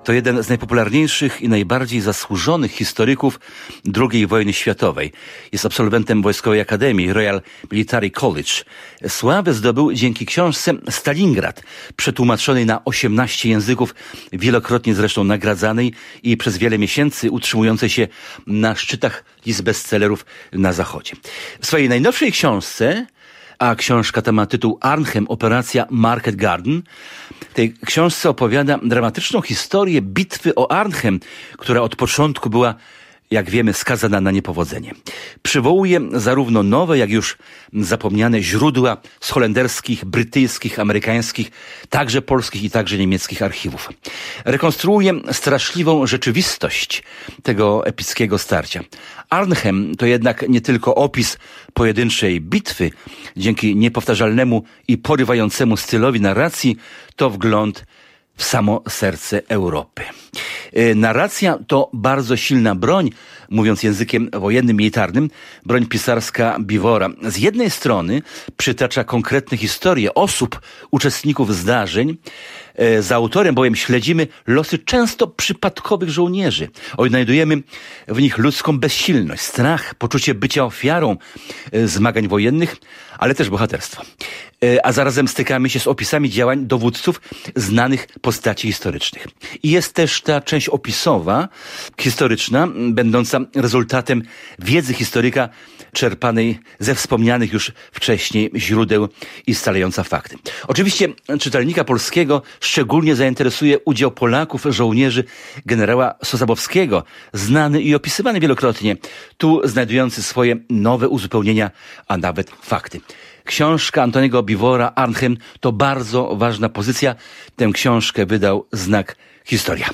To jeden z najpopularniejszych i najbardziej zasłużonych historyków drugiej wojny światowej. Jest absolwentem Wojskowej Akademii Royal Military College. Sławę zdobył dzięki książce Stalingrad, przetłumaczonej na osiemnaście języków, wielokrotnie zresztą nagradzanej i przez wiele miesięcy utrzymującej się na szczytach list bestsellerów na Zachodzie. W swojej najnowszej książce, a książka ta ma tytuł Arnhem, operacja Market Garden, tej książce opowiada dramatyczną historię bitwy o Arnhem, która od początku była, jak wiemy, skazana na niepowodzenie. Przywołuje zarówno nowe, jak już zapomniane źródła z holenderskich, brytyjskich, amerykańskich, także polskich i także niemieckich archiwów. Rekonstruuje straszliwą rzeczywistość tego epickiego starcia. Arnhem to jednak nie tylko opis pojedynczej bitwy. Dzięki niepowtarzalnemu i porywającemu stylowi narracji to wgląd w samo serce Europy. Narracja to bardzo silna broń, mówiąc językiem wojennym, militarnym, broń pisarska Biwora. Z jednej strony przytacza konkretne historie osób, uczestników zdarzeń. Za autorem bowiem śledzimy losy często przypadkowych żołnierzy. Odnajdujemy w nich ludzką bezsilność, strach, poczucie bycia ofiarą zmagań wojennych, ale też bohaterstwo. A zarazem stykamy się z opisami działań dowódców znanych postaci historycznych. I jest też ta część opisowa, historyczna, będąca rezultatem wiedzy historyka czerpanej ze wspomnianych już wcześniej źródeł i scalająca fakty. Oczywiście czytelnika polskiego szczególnie zainteresuje udział Polaków, żołnierzy generała Sosabowskiego, znany i opisywany wielokrotnie, tu znajdujący swoje nowe uzupełnienia, a nawet fakty. Książka Antoniego Biwora Arnhem to bardzo ważna pozycja. Tę książkę wydał Znak Historia.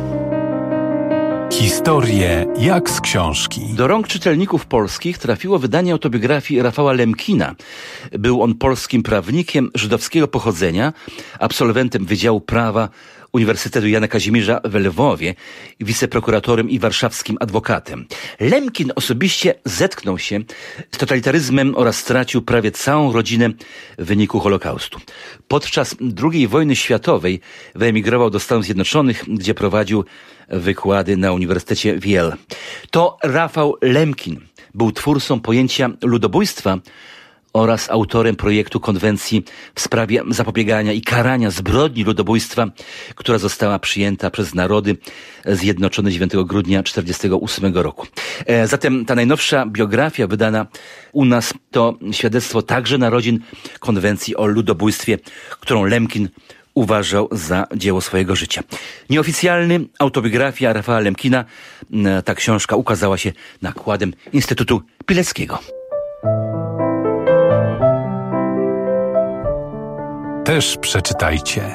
Historie jak z książki. Do rąk czytelników polskich trafiło wydanie autobiografii Rafała Lemkina. Był on polskim prawnikiem żydowskiego pochodzenia, absolwentem Wydziału Prawa Uniwersytetu Jana Kazimierza w Lwowie, wiceprokuratorem i warszawskim adwokatem. Lemkin osobiście zetknął się z totalitaryzmem oraz stracił prawie całą rodzinę w wyniku Holokaustu. Podczas drugiej wojny światowej wyemigrował do Stanów Zjednoczonych, gdzie prowadził wykłady na Uniwersytecie w Yale. To Rafał Lemkin był twórcą pojęcia ludobójstwa oraz autorem projektu konwencji w sprawie zapobiegania i karania zbrodni ludobójstwa, która została przyjęta przez Narody Zjednoczone dziewiątego grudnia tysiąc dziewięćset czterdziestego ósmego roku. Zatem ta najnowsza biografia wydana u nas to świadectwo także narodzin konwencji o ludobójstwie, którą Lemkin uważał za dzieło swojego życia. Nieoficjalny autobiografia Rafała Lemkina, ta książka ukazała się nakładem Instytutu Pileckiego. Też przeczytajcie.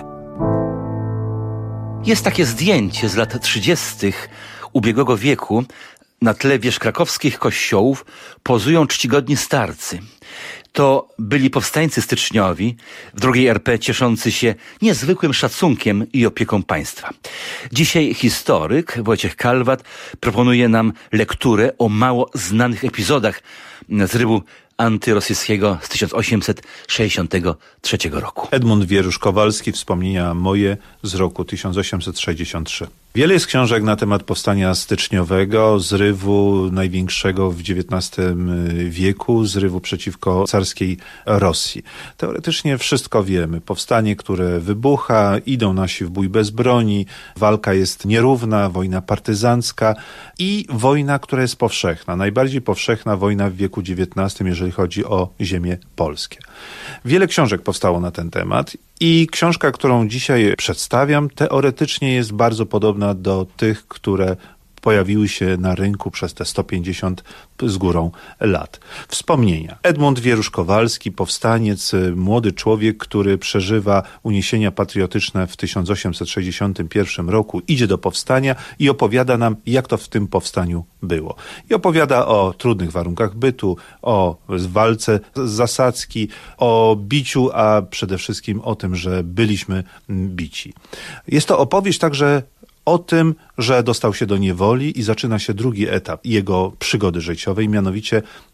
Jest takie zdjęcie z lat trzydziestych ubiegłego wieku. Na tle wież krakowskich kościołów pozują czcigodni starcy. To byli powstańcy styczniowi w drugiej R P cieszący się niezwykłym szacunkiem i opieką państwa. Dzisiaj historyk Wojciech Kalwat proponuje nam lekturę o mało znanych epizodach zrywu antyrosyjskiego z tysiąc osiemset sześćdziesiątego trzeciego roku. Edmund Wierusz-Kowalski, wspomnienia moje z roku tysiąc osiemset sześćdziesiątego trzeciego. Wiele jest książek na temat powstania styczniowego, zrywu największego w dziewiętnastym wieku, zrywu przeciwko carskiej Rosji. Teoretycznie wszystko wiemy. Powstanie, które wybucha, idą nasi w bój bez broni, walka jest nierówna, wojna partyzancka i wojna, która jest powszechna. Najbardziej powszechna wojna w wieku dziewiętnastym, jeżeli chodzi o ziemie polskie. Wiele książek powstało na ten temat i książka, którą dzisiaj przedstawiam, teoretycznie jest bardzo podobna do tych, które pojawiły się na rynku przez te sto pięćdziesiąt z górą lat. Wspomnienia. Edmund Wierusz-Kowalski, powstaniec, młody człowiek, który przeżywa uniesienia patriotyczne w tysiąc osiemset sześćdziesiątym pierwszym roku, idzie do powstania i opowiada nam, jak to w tym powstaniu było. I opowiada o trudnych warunkach bytu, o walce z zasadzki, o biciu, a przede wszystkim o tym, że byliśmy bici. Jest to opowieść także o tym, że dostał się do niewoli i zaczyna się drugi etap jego przygody życiowej, mianowicie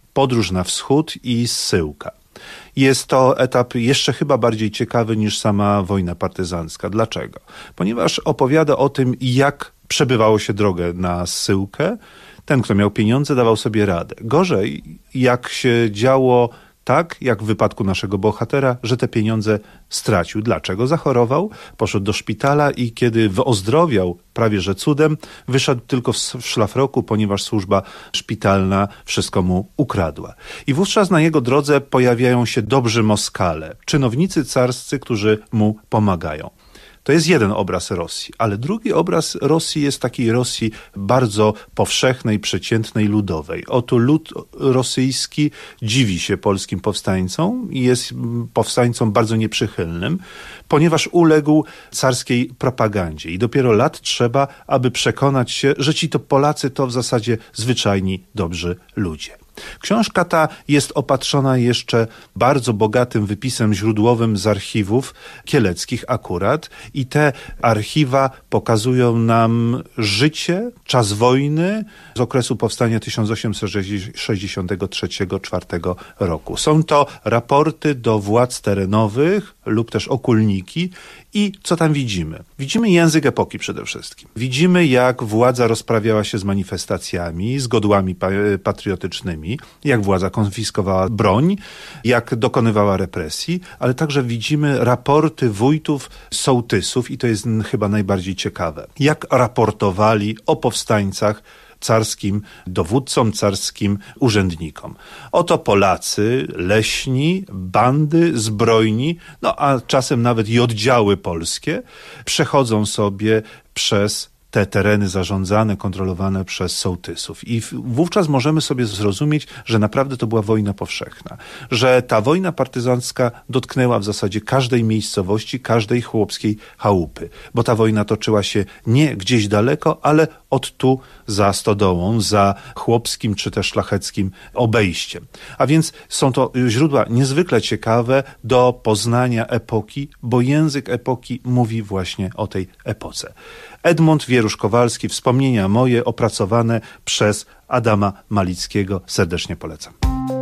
podróż na wschód i zsyłka. Jest to etap jeszcze chyba bardziej ciekawy niż sama wojna partyzancka. Dlaczego? Ponieważ opowiada o tym, jak przebywało się drogę na zsyłkę. Ten, kto miał pieniądze, dawał sobie radę. Gorzej, jak się działo tak, jak w wypadku naszego bohatera, że te pieniądze stracił. Dlaczego? Zachorował, poszedł do szpitala i kiedy wyozdrowiał prawie że cudem, wyszedł tylko w szlafroku, ponieważ służba szpitalna wszystko mu ukradła. I wówczas na jego drodze pojawiają się dobrzy Moskale, czynownicy carscy, którzy mu pomagają. To jest jeden obraz Rosji, ale drugi obraz Rosji jest takiej Rosji bardzo powszechnej, przeciętnej, ludowej. Oto lud rosyjski dziwi się polskim powstańcom i jest powstańcom bardzo nieprzychylnym, ponieważ uległ carskiej propagandzie i dopiero lat trzeba, aby przekonać się, że ci to Polacy to w zasadzie zwyczajni, dobrzy ludzie. Książka ta jest opatrzona jeszcze bardzo bogatym wypisem źródłowym z archiwów kieleckich akurat i te archiwa pokazują nam życie, czas wojny z okresu powstania tysiąc osiemset sześćdziesiątego trzeciego do czwartego roku. Są to raporty do władz terenowych lub też okulniki i co tam widzimy? Widzimy język epoki przede wszystkim. Widzimy, jak władza rozprawiała się z manifestacjami, z godłami patriotycznymi, jak władza konfiskowała broń, jak dokonywała represji, ale także widzimy raporty wójtów, sołtysów i to jest chyba najbardziej ciekawe. Jak raportowali o powstańcach carskim dowódcom, carskim urzędnikom. Oto Polacy, leśni, bandy, zbrojni, no a czasem nawet i oddziały polskie przechodzą sobie przez te tereny zarządzane, kontrolowane przez sołtysów. I wówczas możemy sobie zrozumieć, że naprawdę to była wojna powszechna. Że ta wojna partyzancka dotknęła w zasadzie każdej miejscowości, każdej chłopskiej chałupy. Bo ta wojna toczyła się nie gdzieś daleko, ale od tu za stodołą, za chłopskim czy też szlacheckim obejściem. A więc są to źródła niezwykle ciekawe do poznania epoki, bo język epoki mówi właśnie o tej epoce. Edmund Wierusz-Kowalski, Wspomnienia moje, opracowane przez Adama Malickiego. Serdecznie polecam.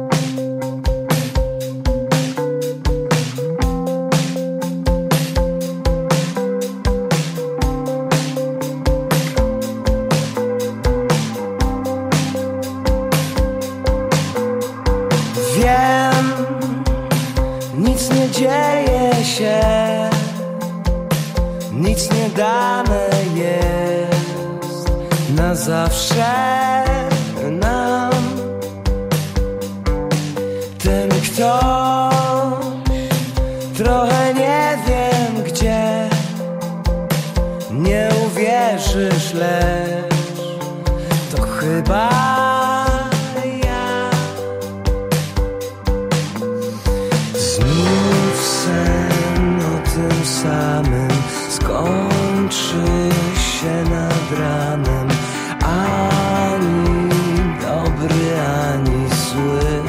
Wiem, nic nie dzieje się, nic nie dane jest na zawsze nam. Ten kto trochę nie wiem gdzie, nie uwierzysz, lecz to chyba ja. Znów sen o tym samym skończy się nad ranem, ani dobry, ani zły.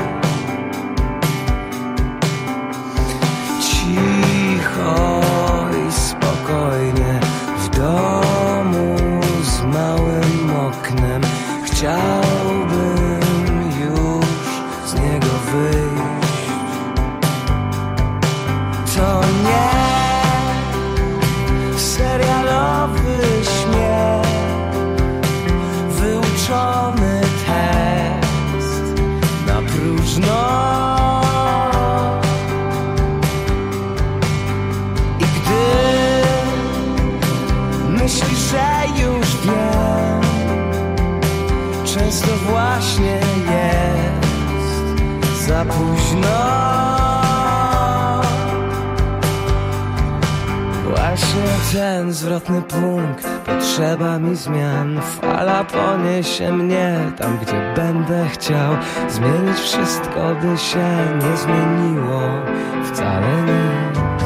Cicho i spokojnie w domu z małym oknem, chciałbym już z niego wyjść. To nie serialowy śmiech, wyuczony tekst na próżno. I gdy myślisz, że już wiem, często właśnie jest za późno. Właśnie ten zwrotny punkt, potrzeba mi zmian. Fala poniesie mnie tam, gdzie będę chciał zmienić wszystko, by się nie zmieniło wcale nic.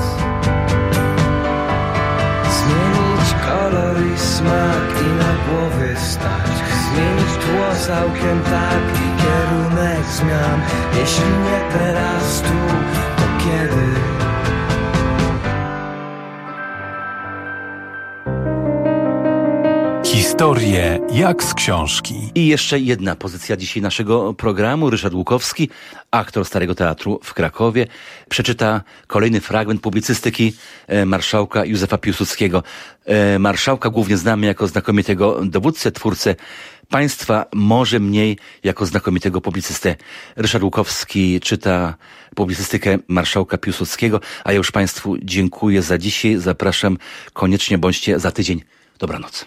Zmienić kolor i smak i na głowie stać, zmienić tło całkiem tak i kierunek zmian. Jeśli nie teraz tu, to kiedy? Historie jak z książki. I jeszcze jedna pozycja dzisiaj naszego programu. Ryszard Łukowski, aktor Starego Teatru w Krakowie, przeczyta kolejny fragment publicystyki marszałka Józefa Piłsudskiego. Marszałka głównie znamy jako znakomitego dowódcę, twórcę państwa, może mniej jako znakomitego publicystę. Ryszard Łukowski czyta publicystykę marszałka Piłsudskiego, a ja już Państwu dziękuję za dzisiaj. Zapraszam, koniecznie bądźcie za tydzień. Dobranoc.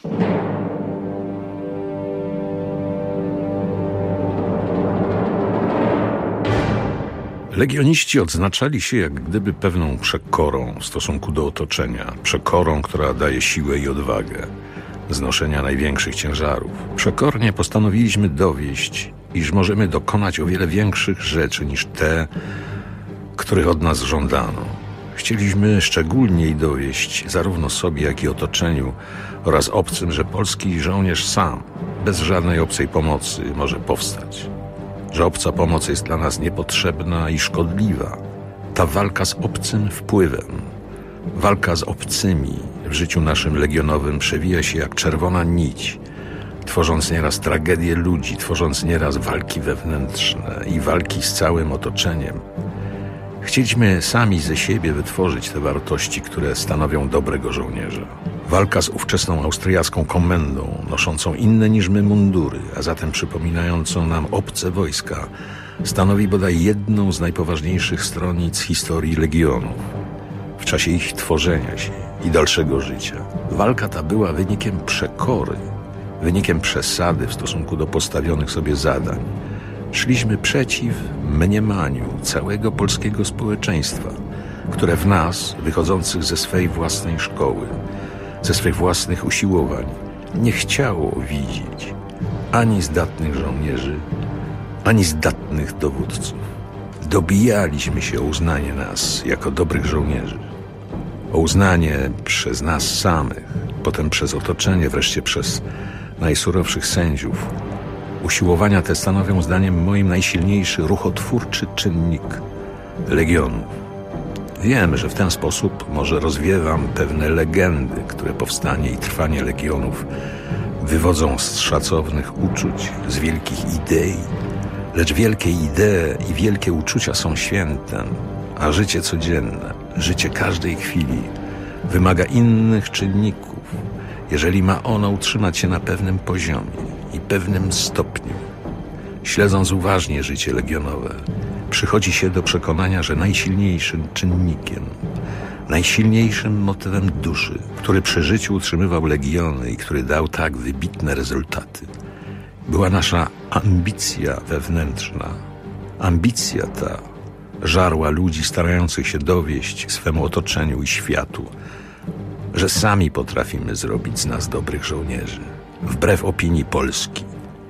Legioniści odznaczali się jak gdyby pewną przekorą w stosunku do otoczenia. Przekorą, która daje siłę i odwagę znoszenia największych ciężarów. Przekornie postanowiliśmy dowieść, iż możemy dokonać o wiele większych rzeczy niż te, których od nas żądano. Chcieliśmy szczególniej dowieść zarówno sobie, jak i otoczeniu oraz obcym, że polski żołnierz sam, bez żadnej obcej pomocy, może powstać. Że obca pomoc jest dla nas niepotrzebna i szkodliwa. Ta walka z obcym wpływem, walka z obcymi w życiu naszym legionowym przewija się jak czerwona nić, tworząc nieraz tragedię ludzi, tworząc nieraz walki wewnętrzne i walki z całym otoczeniem. Chcieliśmy sami ze siebie wytworzyć te wartości, które stanowią dobrego żołnierza. Walka z ówczesną austriacką komendą, noszącą inne niż my mundury, a zatem przypominającą nam obce wojska, stanowi bodaj jedną z najpoważniejszych stronic historii legionów w czasie ich tworzenia się i dalszego życia. Walka ta była wynikiem przekory, wynikiem przesady w stosunku do postawionych sobie zadań. Szliśmy przeciw mniemaniu całego polskiego społeczeństwa, które w nas, wychodzących ze swej własnej szkoły, ze swych własnych usiłowań, nie chciało widzieć ani zdatnych żołnierzy, ani zdatnych dowódców. Dobijaliśmy się o uznanie nas jako dobrych żołnierzy, o uznanie przez nas samych, potem przez otoczenie, wreszcie przez najsurowszych sędziów. Usiłowania te stanowią, zdaniem moim, najsilniejszy ruchotwórczy czynnik legionów. Wiem, że w ten sposób może rozwiewam pewne legendy, które powstanie i trwanie legionów wywodzą z szacownych uczuć, z wielkich idei, lecz wielkie idee i wielkie uczucia są świętem, a życie codzienne, życie każdej chwili wymaga innych czynników, jeżeli ma ono utrzymać się na pewnym poziomie i pewnym stopniu. Śledząc uważnie życie legionowe, przychodzi się do przekonania, że najsilniejszym czynnikiem, najsilniejszym motywem duszy, który przy życiu utrzymywał legiony i który dał tak wybitne rezultaty, była nasza ambicja wewnętrzna. Ambicja ta żarła ludzi starających się dowieść swemu otoczeniu i światu, że sami potrafimy zrobić z nas dobrych żołnierzy, wbrew opinii Polski.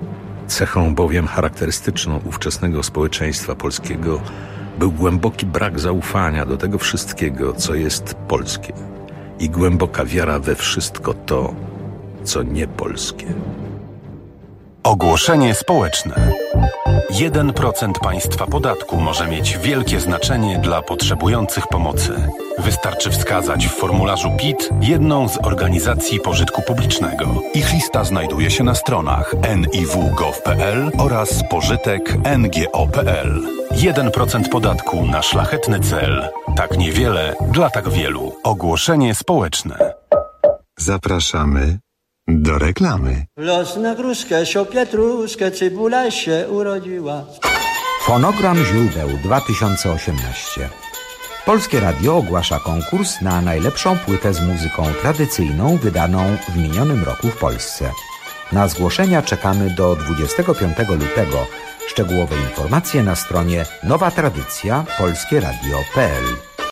Cechą bowiem charakterystyczną ówczesnego społeczeństwa polskiego był głęboki brak zaufania do tego wszystkiego, co jest polskie, i głęboka wiara we wszystko to, co nie polskie. Ogłoszenie społeczne. jeden procent państwa podatku może mieć wielkie znaczenie dla potrzebujących pomocy. Wystarczy wskazać w formularzu P I T jedną z organizacji pożytku publicznego. Ich lista znajduje się na stronach en i w kropka gov kropka p l oraz pożytek kropka n g o kropka p l. jeden procent podatku na szlachetny cel. Tak niewiele dla tak wielu. Ogłoszenie społeczne. Zapraszamy do reklamy. Los na gruszkę, sio pietruszkę, cebula się urodziła. Fonogram źródeł dwa tysiące osiemnaście. Polskie Radio ogłasza konkurs na najlepszą płytę z muzyką tradycyjną wydaną w minionym roku w Polsce. Na zgłoszenia czekamy do dwudziestego piątego lutego. Szczegółowe informacje na stronie nowa tradycja polskie radio kropka p l.